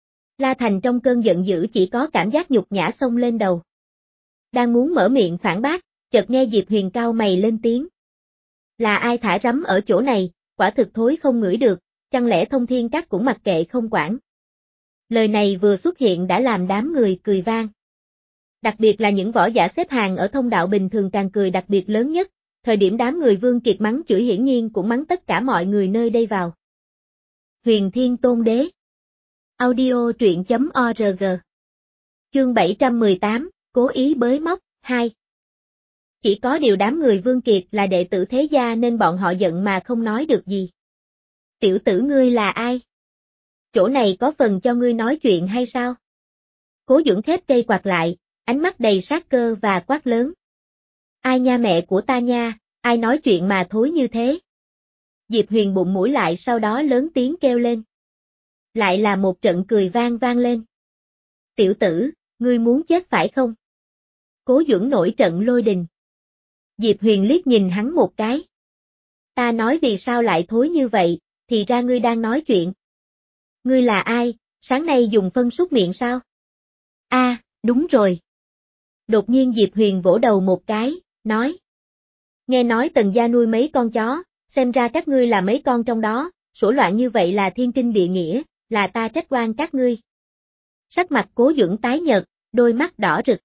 La Thành trong cơn giận dữ chỉ có cảm giác nhục nhã xông lên đầu. Đang muốn mở miệng phản bác, chợt nghe Diệp Huyền cao mày lên tiếng. Là ai thả rắm ở chỗ này, quả thực thối không ngửi được, chẳng lẽ Thông Thiên Các cũng mặc kệ không quản. Lời này vừa xuất hiện đã làm đám người cười vang. Đặc biệt là những võ giả xếp hàng ở thông đạo bình thường càng cười đặc biệt lớn nhất, thời điểm đám người Vương Kiệt mắng chửi hiển nhiên cũng mắng tất cả mọi người nơi đây vào. Huyền Thiên Tôn Đế Audio truyện chấm org Chương bảy trăm mười tám, Cố ý bới móc, hai. Chỉ có điều đám người Vương Kiệt là đệ tử thế gia nên bọn họ giận mà không nói được gì. Tiểu tử ngươi là ai? Chỗ này có phần cho ngươi nói chuyện hay sao? Cố Duẩn khép cây quạt lại, ánh mắt đầy sát cơ và quát lớn. Ai nha mẹ của ta nha, ai nói chuyện mà thối như thế? Diệp Huyền bụng mũi lại sau đó lớn tiếng kêu lên. Lại là một trận cười vang vang lên. Tiểu tử, ngươi muốn chết phải không? Cố Duẩn nổi trận lôi đình. Diệp Huyền liếc nhìn hắn một cái. Ta nói vì sao lại thối như vậy, thì ra ngươi đang nói chuyện. Ngươi là ai, sáng nay dùng phân súc miệng sao? A, à, đúng rồi. Đột nhiên Diệp Huyền vỗ đầu một cái, nói. Nghe nói Tần gia nuôi mấy con chó, xem ra các ngươi là mấy con trong đó, sổ loạn như vậy là thiên kinh địa nghĩa, là ta trách oan các ngươi. Sắc mặt Cố Duẩn tái nhợt, đôi mắt đỏ rực.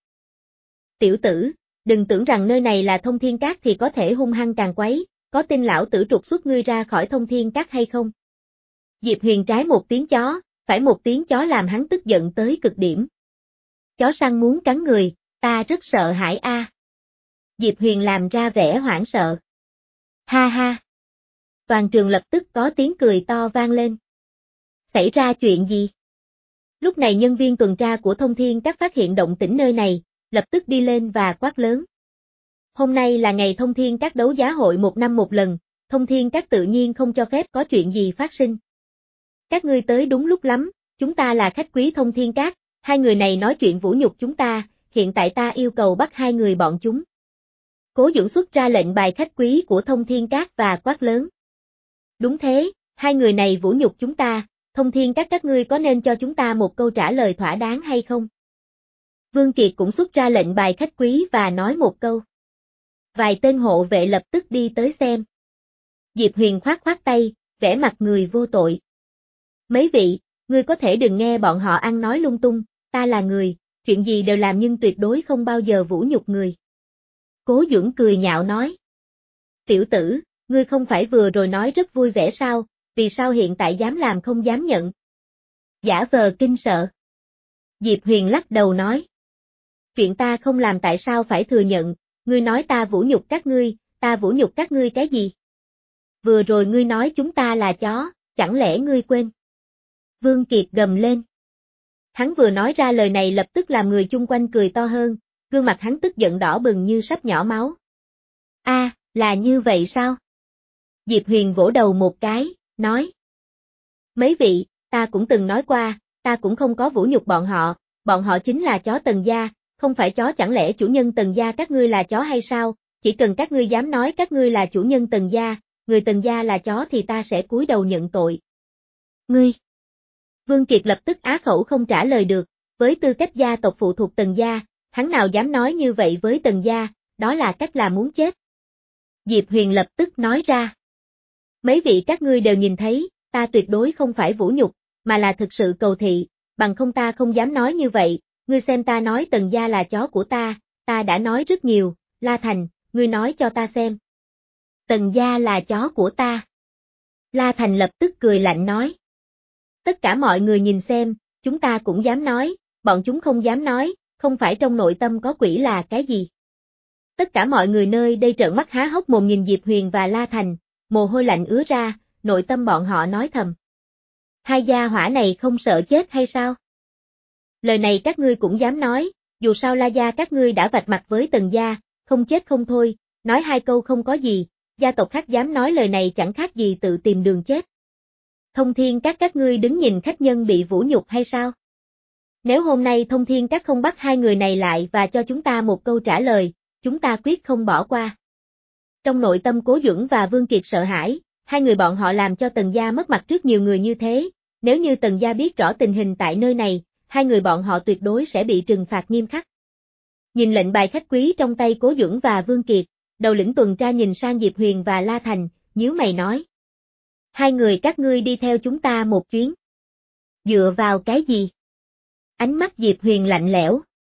Tiểu tử, đừng tưởng rằng nơi này là Thông Thiên Các thì có thể hung hăng càng quấy, có tin lão tử trục xuất ngươi ra khỏi Thông Thiên Các hay không? Diệp Huyền trái một tiếng chó, phải một tiếng chó làm hắn tức giận tới cực điểm. Chó săn muốn cắn người, ta rất sợ hãi a. À. Diệp Huyền làm ra vẻ hoảng sợ. Ha ha. Toàn trường lập tức có tiếng cười to vang lên. Xảy ra chuyện gì? Lúc này nhân viên tuần tra của Thông Thiên Các phát hiện động tĩnh nơi này, lập tức đi lên và quát lớn. Hôm nay là ngày Thông Thiên Các đấu giá hội một năm một lần, Thông Thiên Các tự nhiên không cho phép có chuyện gì phát sinh. Các ngươi tới đúng lúc lắm, chúng ta là khách quý Thông Thiên Các, hai người này nói chuyện vũ nhục chúng ta, hiện tại ta yêu cầu bắt hai người bọn chúng. Cố Duẩn xuất ra lệnh bài khách quý của Thông Thiên Các và quát lớn. Đúng thế, hai người này vũ nhục chúng ta, Thông Thiên Các các ngươi có nên cho chúng ta một câu trả lời thỏa đáng hay không? Vương Kiệt cũng xuất ra lệnh bài khách quý và nói một câu. Vài tên hộ vệ lập tức đi tới xem. Diệp Huyền khoát khoát tay, vẻ mặt người vô tội. Mấy vị, ngươi có thể đừng nghe bọn họ ăn nói lung tung, ta là người, chuyện gì đều làm nhưng tuyệt đối không bao giờ vũ nhục người. Cố Duẩn cười nhạo nói. Tiểu tử, ngươi không phải vừa rồi nói rất vui vẻ sao, vì sao hiện tại dám làm không dám nhận? Giả vờ kinh sợ. Diệp Huyền lắc đầu nói. Chuyện ta không làm tại sao phải thừa nhận, ngươi nói ta vũ nhục các ngươi, ta vũ nhục các ngươi cái gì? Vừa rồi ngươi nói chúng ta là chó, chẳng lẽ ngươi quên? Vương Kiệt gầm lên. Hắn vừa nói ra lời này lập tức làm người chung quanh cười to hơn, gương mặt hắn tức giận đỏ bừng như sắp nhỏ máu. A, à, là như vậy sao? Diệp Huyền vỗ đầu một cái, nói. Mấy vị, ta cũng từng nói qua, ta cũng không có vũ nhục bọn họ, bọn họ chính là chó Tần gia, không phải chó chẳng lẽ chủ nhân Tần gia các ngươi là chó hay sao, chỉ cần các ngươi dám nói các ngươi là chủ nhân Tần gia, người Tần gia là chó thì ta sẽ cúi đầu nhận tội. Ngươi! Vương Kiệt lập tức á khẩu không trả lời được, với tư cách gia tộc phụ thuộc Tần gia, hắn nào dám nói như vậy với Tần gia, đó là cách là muốn chết. Diệp Huyền lập tức nói ra. Mấy vị các ngươi đều nhìn thấy, ta tuyệt đối không phải vũ nhục, mà là thực sự cầu thị, bằng không ta không dám nói như vậy, ngươi xem ta nói Tần gia là chó của ta, ta đã nói rất nhiều, La Thành, ngươi nói cho ta xem. Tần gia là chó của ta. La Thành lập tức cười lạnh nói. Tất cả mọi người nhìn xem, chúng ta cũng dám nói, bọn chúng không dám nói, không phải trong nội tâm có quỷ là cái gì. Tất cả mọi người nơi đây trợn mắt há hốc mồm nhìn Diệp Huyền và La Thành, mồ hôi lạnh ứa ra, nội tâm bọn họ nói thầm. Hai gia hỏa này không sợ chết hay sao? Lời này các ngươi cũng dám nói, dù sao La gia các ngươi đã vạch mặt với Tần gia, không chết không thôi, nói hai câu không có gì, gia tộc khác dám nói lời này chẳng khác gì tự tìm đường chết. Thông Thiên Các các ngươi đứng nhìn khách nhân bị vũ nhục hay sao? Nếu hôm nay Thông Thiên Các không bắt hai người này lại và cho chúng ta một câu trả lời, chúng ta quyết không bỏ qua. Trong nội tâm Cố Duẩn và Vương Kiệt sợ hãi, hai người bọn họ làm cho Tần gia mất mặt trước nhiều người như thế, nếu như Tần gia biết rõ tình hình tại nơi này, hai người bọn họ tuyệt đối sẽ bị trừng phạt nghiêm khắc. Nhìn lệnh bài khách quý trong tay Cố Duẩn và Vương Kiệt, đầu lĩnh tuần tra nhìn sang Diệp Huyền và La Thành, nhíu mày nói. Hai người các ngươi đi theo chúng ta một chuyến. Dựa vào cái gì? Ánh mắt Diệp Huyền lạnh lẽo.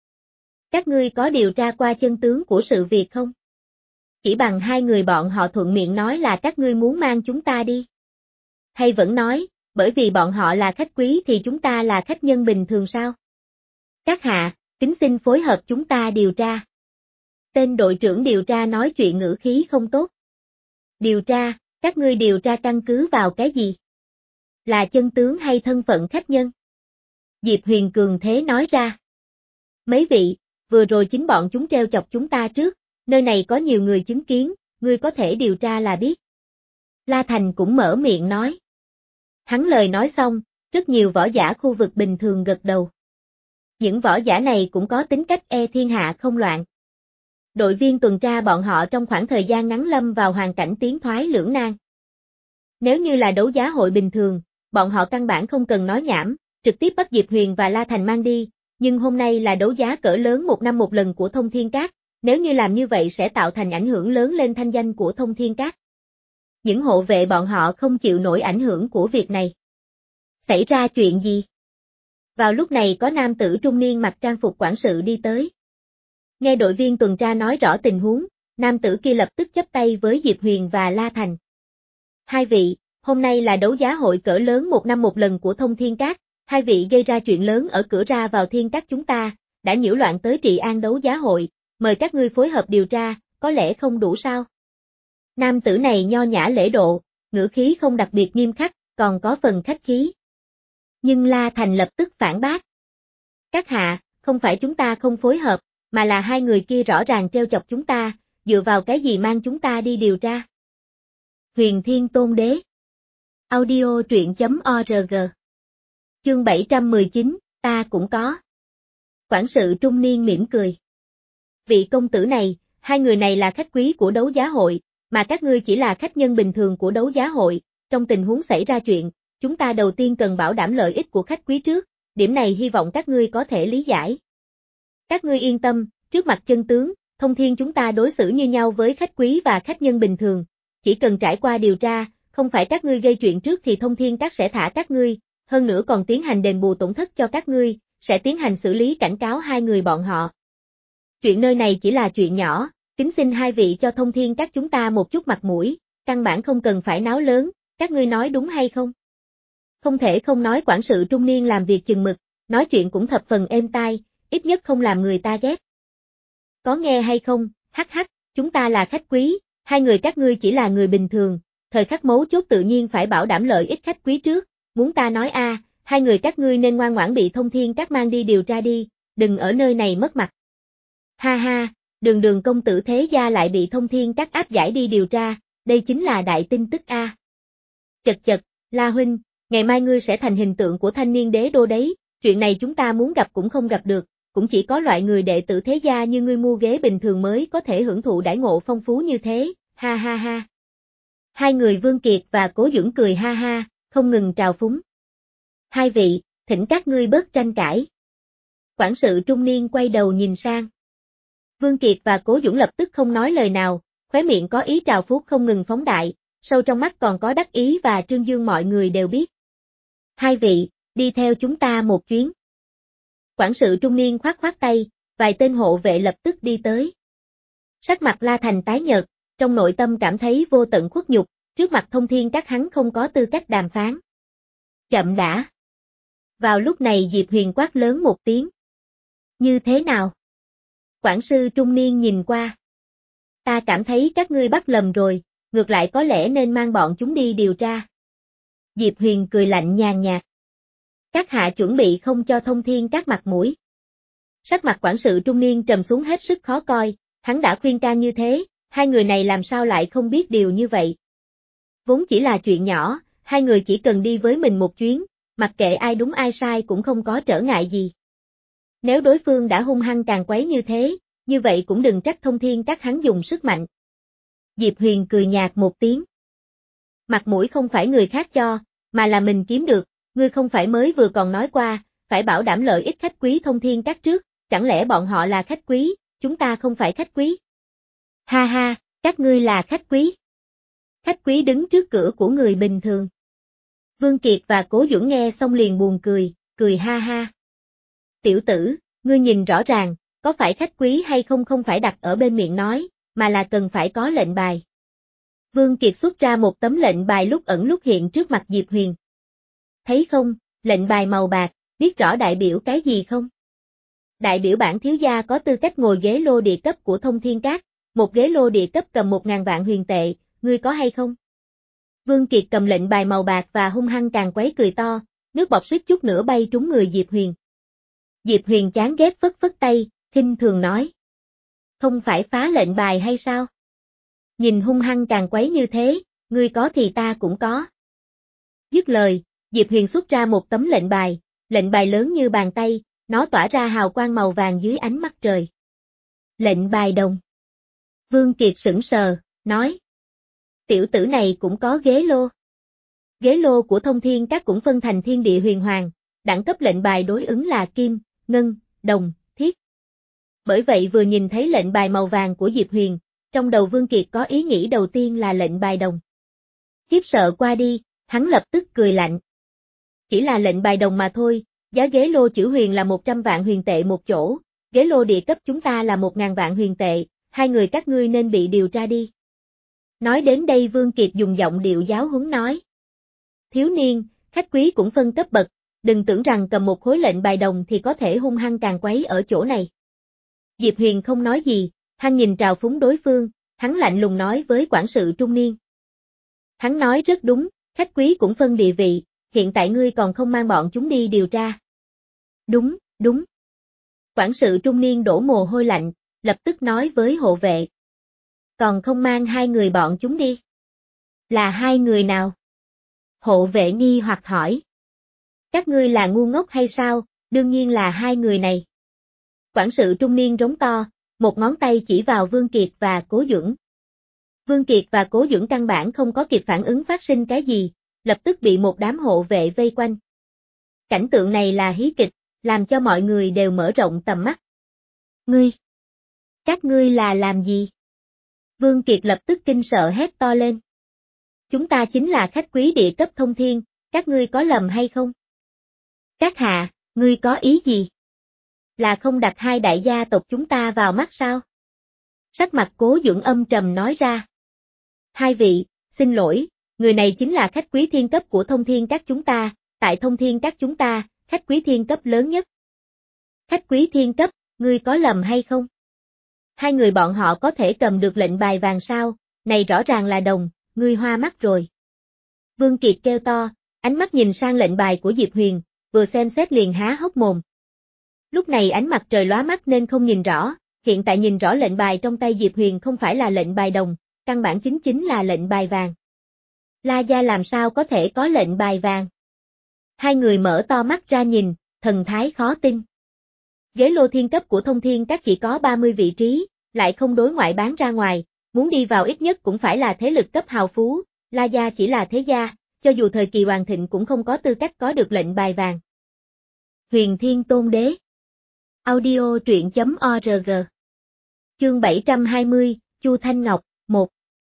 Các ngươi có điều tra qua chân tướng của sự việc không? Chỉ bằng hai người bọn họ thuận miệng nói là các ngươi muốn mang chúng ta đi. Hay vẫn nói, bởi vì bọn họ là khách quý thì chúng ta là khách nhân bình thường sao? Các hạ, kính xin phối hợp chúng ta điều tra. Tên đội trưởng điều tra nói chuyện ngữ khí không tốt. Điều tra, các ngươi điều tra căn cứ vào cái gì? Là chân tướng hay thân phận khách nhân? Diệp Huyền cường thế nói ra. Mấy vị, vừa rồi chính bọn chúng treo chọc chúng ta trước, nơi này có nhiều người chứng kiến, ngươi có thể điều tra là biết. La Thành cũng mở miệng nói. Hắn lời nói xong, rất nhiều võ giả khu vực bình thường gật đầu. Những võ giả này cũng có tính cách e thiên hạ không loạn. Đội viên tuần tra bọn họ trong khoảng thời gian ngắn lâm vào hoàn cảnh tiến thoái lưỡng nan. Nếu như là đấu giá hội bình thường, bọn họ căn bản không cần nói nhảm, trực tiếp bắt Diệp Huyền và La Thành mang đi, nhưng hôm nay là đấu giá cỡ lớn một năm một lần của Thông Thiên Các, nếu như làm như vậy sẽ tạo thành ảnh hưởng lớn lên thanh danh của Thông Thiên Các. những hộ vệ bọn họ không chịu nổi ảnh hưởng của việc này. Xảy ra chuyện gì? Vào lúc này có nam tử trung niên mặc trang phục quản sự đi tới. Nghe đội viên tuần tra nói rõ tình huống, nam tử kia lập tức chắp tay với Diệp Huyền và La Thành. Hai vị, hôm nay là đấu giá hội cỡ lớn một năm một lần của Thông Thiên Các, hai vị gây ra chuyện lớn ở cửa ra vào Thiên Các chúng ta, đã nhiễu loạn tới trị an đấu giá hội, mời các ngươi phối hợp điều tra, có lẽ không đủ sao? Nam tử này nho nhã lễ độ, ngữ khí không đặc biệt nghiêm khắc, còn có phần khách khí. Nhưng La Thành lập tức phản bác. Các hạ, không phải chúng ta không phối hợp, mà là hai người kia rõ ràng trêu chọc chúng ta, dựa vào cái gì mang chúng ta đi điều tra? Huyền Thiên Tôn Đế. Audio truyện.org. Chương bảy trăm mười chín, ta cũng có. Quản sự trung niên mỉm cười. Vị công tử này, hai người này là khách quý của đấu giá hội, mà các ngươi chỉ là khách nhân bình thường của đấu giá hội, trong tình huống xảy ra chuyện, chúng ta đầu tiên cần bảo đảm lợi ích của khách quý trước, điểm này hy vọng các ngươi có thể lý giải. Các ngươi yên tâm, trước mặt chân tướng, Thông Thiên chúng ta đối xử như nhau với khách quý và khách nhân bình thường, chỉ cần trải qua điều tra, không phải các ngươi gây chuyện trước thì Thông Thiên Các sẽ thả các ngươi, hơn nữa còn tiến hành đền bù tổn thất cho các ngươi, sẽ tiến hành xử lý cảnh cáo hai người bọn họ. Chuyện nơi này chỉ là chuyện nhỏ, kính xin hai vị cho Thông Thiên Các chúng ta một chút mặt mũi, căn bản không cần phải náo lớn, các ngươi nói đúng hay không? Không thể không nói quản sự trung niên làm việc chừng mực, nói chuyện cũng thập phần êm tai, ít nhất không làm người ta ghét. Có nghe hay không, hắc hắc, chúng ta là khách quý, hai người các ngươi chỉ là người bình thường, thời khắc mấu chốt tự nhiên phải bảo đảm lợi ích khách quý trước, muốn ta nói a, à, hai người các ngươi nên ngoan ngoãn bị Thông Thiên Các mang đi điều tra đi, đừng ở nơi này mất mặt. Ha ha, đường đường công tử thế gia lại bị Thông Thiên Các áp giải đi điều tra, đây chính là đại tin tức a. À. Chật chật, La huynh, ngày mai ngươi sẽ thành hình tượng của thanh niên đế đô đấy, chuyện này chúng ta muốn gặp cũng không gặp được, cũng chỉ có loại người đệ tử thế gia như ngươi mua ghế bình thường mới có thể hưởng thụ đãi ngộ phong phú như thế, ha ha ha. Hai người Vương Kiệt và Cố Dưỡng cười ha ha, không ngừng trào phúng. Hai vị, thỉnh các ngươi bớt tranh cãi. Quản sự trung niên quay đầu nhìn sang. Vương Kiệt và Cố Dũng lập tức không nói lời nào, khóe miệng có ý trào phúng không ngừng phóng đại, sâu trong mắt còn có đắc ý và trương dương mọi người đều biết. Hai vị, đi theo chúng ta một chuyến. Quản sự trung niên khoát khoát tay, vài tên hộ vệ lập tức đi tới. Sắc mặt La Thành tái nhợt, trong nội tâm cảm thấy vô tận khuất nhục, trước mặt Thông Thiên Các hắn không có tư cách đàm phán. Chậm đã. Vào lúc này Diệp Huyền quát lớn một tiếng. Như thế nào? Quản sự trung niên nhìn qua. Ta cảm thấy các ngươi bắt lầm rồi, ngược lại có lẽ nên mang bọn chúng đi điều tra. Diệp Huyền cười lạnh nhàn nhạt. Các hạ chuẩn bị không cho Thông Thiên Các mặt mũi. Sắc mặt quản sự trung niên trầm xuống hết sức khó coi, hắn đã khuyên can như thế, hai người này làm sao lại không biết điều như vậy. Vốn chỉ là chuyện nhỏ, hai người chỉ cần đi với mình một chuyến, mặc kệ ai đúng ai sai cũng không có trở ngại gì. Nếu đối phương đã hung hăng càng quấy như thế, như vậy cũng đừng trách Thông Thiên Các hắn dùng sức mạnh. Diệp Huyền cười nhạt một tiếng. Mặt mũi không phải người khác cho, mà là mình kiếm được, ngươi không phải mới vừa còn nói qua, phải bảo đảm lợi ích khách quý Thông Thiên Các trước, chẳng lẽ bọn họ là khách quý, chúng ta không phải khách quý? Ha ha, các ngươi là khách quý. Khách quý đứng trước cửa của người bình thường. Vương Kiệt và Cố Dưỡng nghe xong liền buồn cười, cười ha ha. Tiểu tử, ngươi nhìn rõ ràng, có phải khách quý hay không không phải đặt ở bên miệng nói, mà là cần phải có lệnh bài. Vương Kiệt xuất ra một tấm lệnh bài lúc ẩn lúc hiện trước mặt Diệp Huyền. Thấy không, lệnh bài màu bạc, biết rõ đại biểu cái gì không? Đại biểu bản thiếu gia có tư cách ngồi ghế lô địa cấp của Thông Thiên Các, một ghế lô địa cấp cầm một ngàn vạn huyền tệ, ngươi có hay không? Vương Kiệt cầm lệnh bài màu bạc và hung hăng càng quấy cười to, nước bọt suýt chút nữa bay trúng người Diệp Huyền. Diệp Huyền chán ghét phất phất tay, khinh thường nói. Không phải phá lệnh bài hay sao? Nhìn hung hăng càng quấy như thế, ngươi có thì ta cũng có. Dứt lời, Diệp Huyền xuất ra một tấm lệnh bài, lệnh bài lớn như bàn tay, nó tỏa ra hào quang màu vàng dưới ánh mắt trời. Lệnh bài đồng. Vương Kiệt sững sờ, nói. Tiểu tử này cũng có ghế lô. Ghế lô của Thông Thiên Các cũng phân thành thiên địa huyền hoàng, đẳng cấp lệnh bài đối ứng là kim, ngân, đồng, thiết. Bởi vậy vừa nhìn thấy lệnh bài màu vàng của Diệp Huyền, trong đầu Vương Kiệt có ý nghĩ đầu tiên là lệnh bài đồng. Khiếp sợ qua đi, hắn lập tức cười lạnh. Chỉ là lệnh bài đồng mà thôi, giá ghế lô chữ huyền là một trăm vạn huyền tệ một chỗ, ghế lô địa cấp chúng ta là một ngàn vạn huyền tệ, hai người các ngươi nên bị điều tra đi. Nói đến đây Vương Kiệt dùng giọng điệu giáo huấn nói. Thiếu niên, khách quý cũng phân cấp bậc, đừng tưởng rằng cầm một khối lệnh bài đồng thì có thể hung hăng càng quấy ở chỗ này. Diệp Huyền không nói gì, hắn nhìn trào phúng đối phương, hắn lạnh lùng nói với quản sự trung niên. Hắn nói rất đúng, khách quý cũng phân địa vị, hiện tại ngươi còn không mang bọn chúng đi điều tra. Đúng, đúng. Quản sự trung niên đổ mồ hôi lạnh, lập tức nói với hộ vệ. Còn không mang hai người bọn chúng đi. Là hai người nào? Hộ vệ nghi hoặc hỏi. Các ngươi là ngu ngốc hay sao, đương nhiên là hai người này. Quản sự trung niên rống to, một ngón tay chỉ vào Vương Kiệt và Cố Duẩn. Vương Kiệt và Cố Duẩn căn bản không có kịp phản ứng phát sinh cái gì, lập tức bị một đám hộ vệ vây quanh. Cảnh tượng này là hí kịch, làm cho mọi người đều mở rộng tầm mắt. Ngươi! Các ngươi là làm gì? Vương Kiệt lập tức kinh sợ hét to lên. Chúng ta chính là khách quý địa cấp thông thiên, các ngươi có lầm hay không? Các hạ, ngươi có ý gì? Là không đặt hai đại gia tộc chúng ta vào mắt sao? Sắc mặt Cố Duẩn âm trầm nói ra. Hai vị, xin lỗi, người này chính là khách quý thiên cấp của thông thiên các chúng ta, tại thông thiên các chúng ta, khách quý thiên cấp lớn nhất. Khách quý thiên cấp, ngươi có lầm hay không? Hai người bọn họ có thể cầm được lệnh bài vàng sao, này rõ ràng là đồng, ngươi hoa mắt rồi. Vương Kiệt kêu to, ánh mắt nhìn sang lệnh bài của Diệp Huyền, vừa xem xét liền há hốc mồm. Lúc này ánh mặt trời lóa mắt nên không nhìn rõ, hiện tại nhìn rõ lệnh bài trong tay Diệp Huyền không phải là lệnh bài đồng, căn bản chính chính là lệnh bài vàng. La Gia làm sao có thể có lệnh bài vàng? Hai người mở to mắt ra nhìn, thần thái khó tin. Ghế lô thiên cấp của thông thiên các chỉ có ba mươi vị trí, lại không đối ngoại bán ra ngoài, muốn đi vào ít nhất cũng phải là thế lực cấp hào phú, La Gia chỉ là thế gia, cho dù thời kỳ hoàng thịnh cũng không có tư cách có được lệnh bài vàng. Huyền Thiên Tôn Đế. Audio truyện chấm org. Chương bảy trăm hai mươi, Chu Thanh Ngọc, một.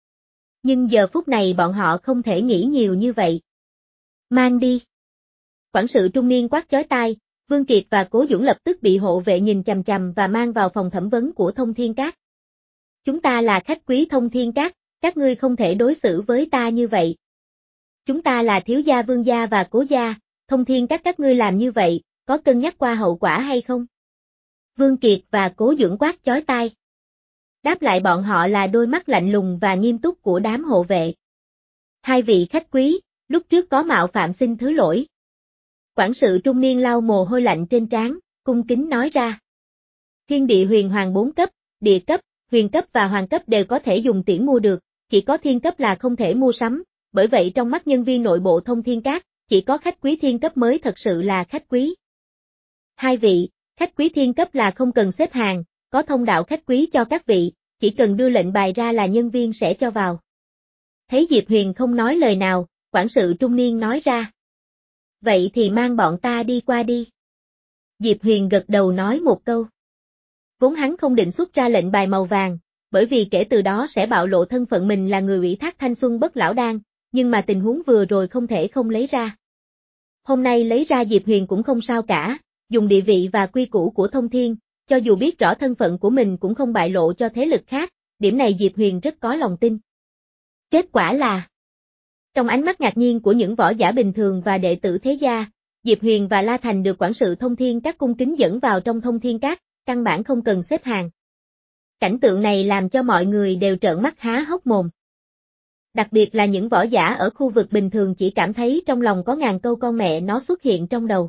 Nhưng giờ phút này bọn họ không thể nghĩ nhiều như vậy. Mang đi. Quản sự trung niên quát chói tai, Vương Kiệt và Cố Duẩn lập tức bị hộ vệ nhìn chằm chằm và mang vào phòng thẩm vấn của Thông Thiên Các. Chúng ta là khách quý Thông Thiên Các, các ngươi không thể đối xử với ta như vậy. Chúng ta là thiếu gia Vương gia và Cố gia, Thông Thiên Các các ngươi làm như vậy, có cân nhắc qua hậu quả hay không? Vương Kiệt và Cố Duẩn quát chói tai. Đáp lại bọn họ là đôi mắt lạnh lùng và nghiêm túc của đám hộ vệ. Hai vị khách quý, lúc trước có mạo phạm xin thứ lỗi. Quản sự trung niên lau mồ hôi lạnh trên trán, cung kính nói ra. Thiên địa huyền hoàng bốn cấp, địa cấp, huyền cấp và hoàng cấp đều có thể dùng tiền mua được, chỉ có thiên cấp là không thể mua sắm, bởi vậy trong mắt nhân viên nội bộ Thông Thiên Các, chỉ có khách quý thiên cấp mới thật sự là khách quý. Hai vị, khách quý thiên cấp là không cần xếp hàng, có thông đạo khách quý cho các vị, chỉ cần đưa lệnh bài ra là nhân viên sẽ cho vào. Thấy Diệp Huyền không nói lời nào, quản sự trung niên nói ra. Vậy thì mang bọn ta đi qua đi. Diệp Huyền gật đầu nói một câu. Vốn hắn không định xuất ra lệnh bài màu vàng, bởi vì kể từ đó sẽ bạo lộ thân phận mình là người ủy thác thanh xuân bất lão đan, nhưng mà tình huống vừa rồi không thể không lấy ra. Hôm nay lấy ra Diệp Huyền cũng không sao cả, dùng địa vị và quy củ của Thông Thiên, cho dù biết rõ thân phận của mình cũng không bại lộ cho thế lực khác, điểm này Diệp Huyền rất có lòng tin. Kết quả là, trong ánh mắt ngạc nhiên của những võ giả bình thường và đệ tử thế gia, Diệp Huyền và La Thành được quản sự Thông Thiên Các cung kính dẫn vào trong Thông Thiên Các, căn bản không cần xếp hàng. Cảnh tượng này làm cho mọi người đều trợn mắt há hốc mồm. Đặc biệt là những võ giả ở khu vực bình thường chỉ cảm thấy trong lòng có ngàn câu con mẹ nó xuất hiện trong đầu.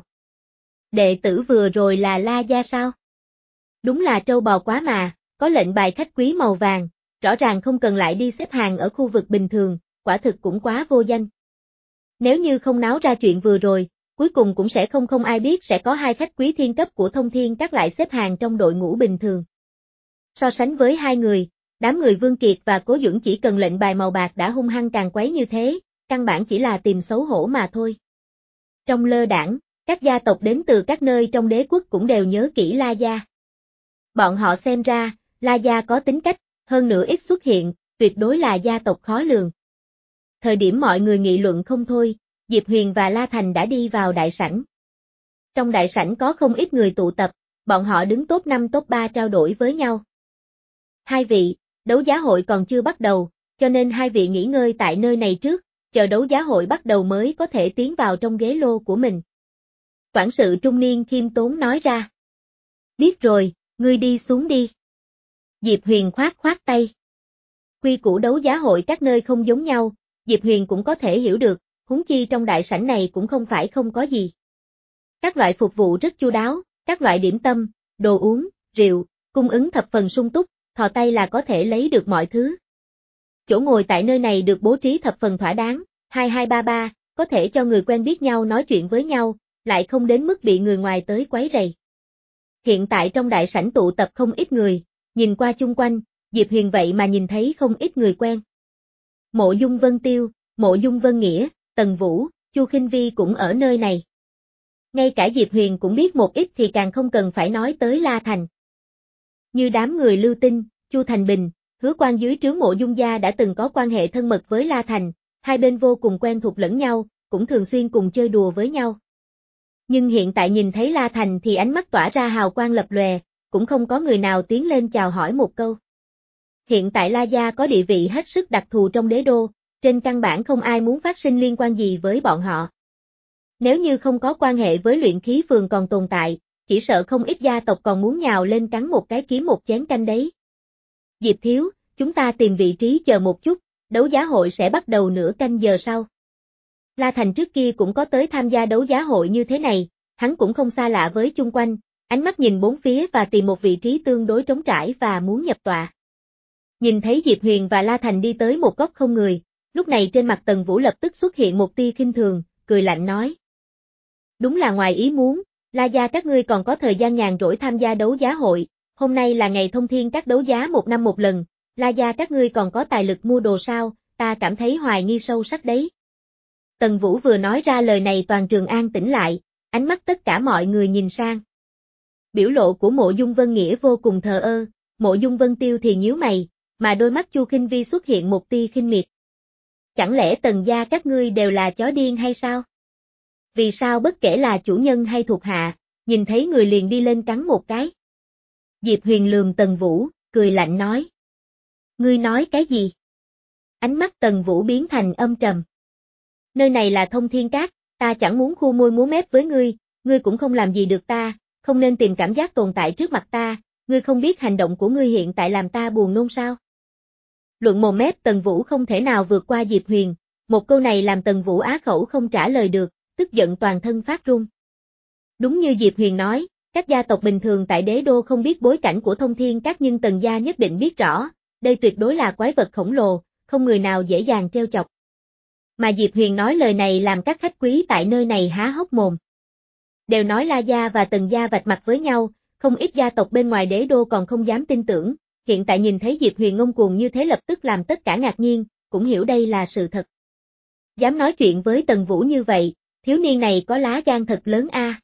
Đệ tử vừa rồi là La Gia sao? Đúng là trâu bò quá mà, có lệnh bài khách quý màu vàng, rõ ràng không cần lại đi xếp hàng ở khu vực bình thường, quả thực cũng quá vô danh. Nếu như không náo ra chuyện vừa rồi, cuối cùng cũng sẽ không không ai biết sẽ có hai khách quý thiên cấp của Thông Thiên Các lại xếp hàng trong đội ngũ bình thường. So sánh với hai người, đám người Vương Kiệt và Cố Duẩn chỉ cần lệnh bài màu bạc đã hung hăng càng quấy như thế, căn bản chỉ là tìm xấu hổ mà thôi. Trong lơ đảng, các gia tộc đến từ các nơi trong đế quốc cũng đều nhớ kỹ La Gia. Bọn họ xem ra, La Gia có tính cách, hơn nữa ít xuất hiện, tuyệt đối là gia tộc khó lường. Thời điểm mọi người nghị luận không thôi, Diệp Huyền và La Thành đã đi vào đại sảnh. Trong đại sảnh có không ít người tụ tập, bọn họ đứng top năm top ba trao đổi với nhau. Hai vị, đấu giá hội còn chưa bắt đầu, cho nên hai vị nghỉ ngơi tại nơi này trước, chờ đấu giá hội bắt đầu mới có thể tiến vào trong ghế lô của mình. Quản sự trung niên khiêm tốn nói ra. Biết rồi, ngươi đi xuống đi. Diệp Huyền khoát khoát tay. Quy củ đấu giá hội các nơi không giống nhau, Diệp Huyền cũng có thể hiểu được, huống chi trong đại sảnh này cũng không phải không có gì. Các loại phục vụ rất chu đáo, các loại điểm tâm, đồ uống, rượu, cung ứng thập phần sung túc, thò tay là có thể lấy được mọi thứ. Chỗ ngồi tại nơi này được bố trí thập phần thỏa đáng, hai hai ba ba, có thể cho người quen biết nhau nói chuyện với nhau, lại không đến mức bị người ngoài tới quấy rầy. Hiện tại trong đại sảnh tụ tập không ít người, nhìn qua chung quanh, Diệp Huyền vậy mà nhìn thấy không ít người quen. Mộ Dung Vân Tiêu, Mộ Dung Vân Nghĩa, Tần Vũ, Chu Khinh Vi cũng ở nơi này. Ngay cả Diệp Huyền cũng biết một ít thì càng không cần phải nói tới La Thành. Như đám người Lưu Tinh, Chu Thành Bình, Hứa Quan dưới trướng Mộ Dung gia đã từng có quan hệ thân mật với La Thành, hai bên vô cùng quen thuộc lẫn nhau, cũng thường xuyên cùng chơi đùa với nhau. Nhưng hiện tại nhìn thấy La Thành thì ánh mắt tỏa ra hào quang lập lòe, cũng không có người nào tiến lên chào hỏi một câu. Hiện tại La gia có địa vị hết sức đặc thù trong đế đô, trên căn bản không ai muốn phát sinh liên quan gì với bọn họ. Nếu như không có quan hệ với luyện khí phường còn tồn tại, chỉ sợ không ít gia tộc còn muốn nhào lên cắn một cái kiếm một chén canh đấy. Diệp thiếu, chúng ta tìm vị trí chờ một chút, đấu giá hội sẽ bắt đầu nửa canh giờ sau. La Thành trước kia cũng có tới tham gia đấu giá hội như thế này, hắn cũng không xa lạ với chung quanh, ánh mắt nhìn bốn phía và tìm một vị trí tương đối trống trải và muốn nhập tọa. Nhìn thấy Diệp Huyền và La Thành đi tới một góc không người, lúc này trên mặt Tần Vũ lập tức xuất hiện một tia khinh thường, cười lạnh nói. Đúng là ngoài ý muốn, La gia các ngươi còn có thời gian nhàn rỗi tham gia đấu giá hội, hôm nay là ngày thông thiên các đấu giá một năm một lần, La gia các ngươi còn có tài lực mua đồ sao, ta cảm thấy hoài nghi sâu sắc đấy. Tần Vũ vừa nói ra lời này toàn trường an tĩnh lại, ánh mắt tất cả mọi người nhìn sang. Biểu lộ của Mộ Dung Vân Nghĩa vô cùng thờ ơ, Mộ Dung Vân Tiêu thì nhíu mày, mà đôi mắt Chu Khinh Vi xuất hiện một tia khinh miệt. Chẳng lẽ Tần gia các ngươi đều là chó điên hay sao? Vì sao bất kể là chủ nhân hay thuộc hạ, nhìn thấy người liền đi lên cắn một cái? Diệp Huyền lườm Tần Vũ, cười lạnh nói. Ngươi nói cái gì? Ánh mắt Tần Vũ biến thành âm trầm. Nơi này là Thông Thiên Các, ta chẳng muốn khu môi múa mép với ngươi, ngươi cũng không làm gì được ta, không nên tìm cảm giác tồn tại trước mặt ta, ngươi không biết hành động của ngươi hiện tại làm ta buồn nôn sao? Luận mồm mép Tần Vũ không thể nào vượt qua Diệp Huyền, một câu này làm Tần Vũ á khẩu không trả lời được, tức giận toàn thân phát run. Đúng như Diệp Huyền nói, các gia tộc bình thường tại đế đô không biết bối cảnh của Thông Thiên Các nhưng Tần gia nhất định biết rõ, đây tuyệt đối là quái vật khổng lồ, không người nào dễ dàng trêu chọc. Mà Diệp Huyền nói lời này làm các khách quý tại nơi này há hốc mồm. Đều nói La gia và Tần gia vạch mặt với nhau, không ít gia tộc bên ngoài đế đô còn không dám tin tưởng, hiện tại nhìn thấy Diệp Huyền ngông cuồng như thế lập tức làm tất cả ngạc nhiên, cũng hiểu đây là sự thật. Dám nói chuyện với Tần Vũ như vậy, thiếu niên này có lá gan thật lớn a.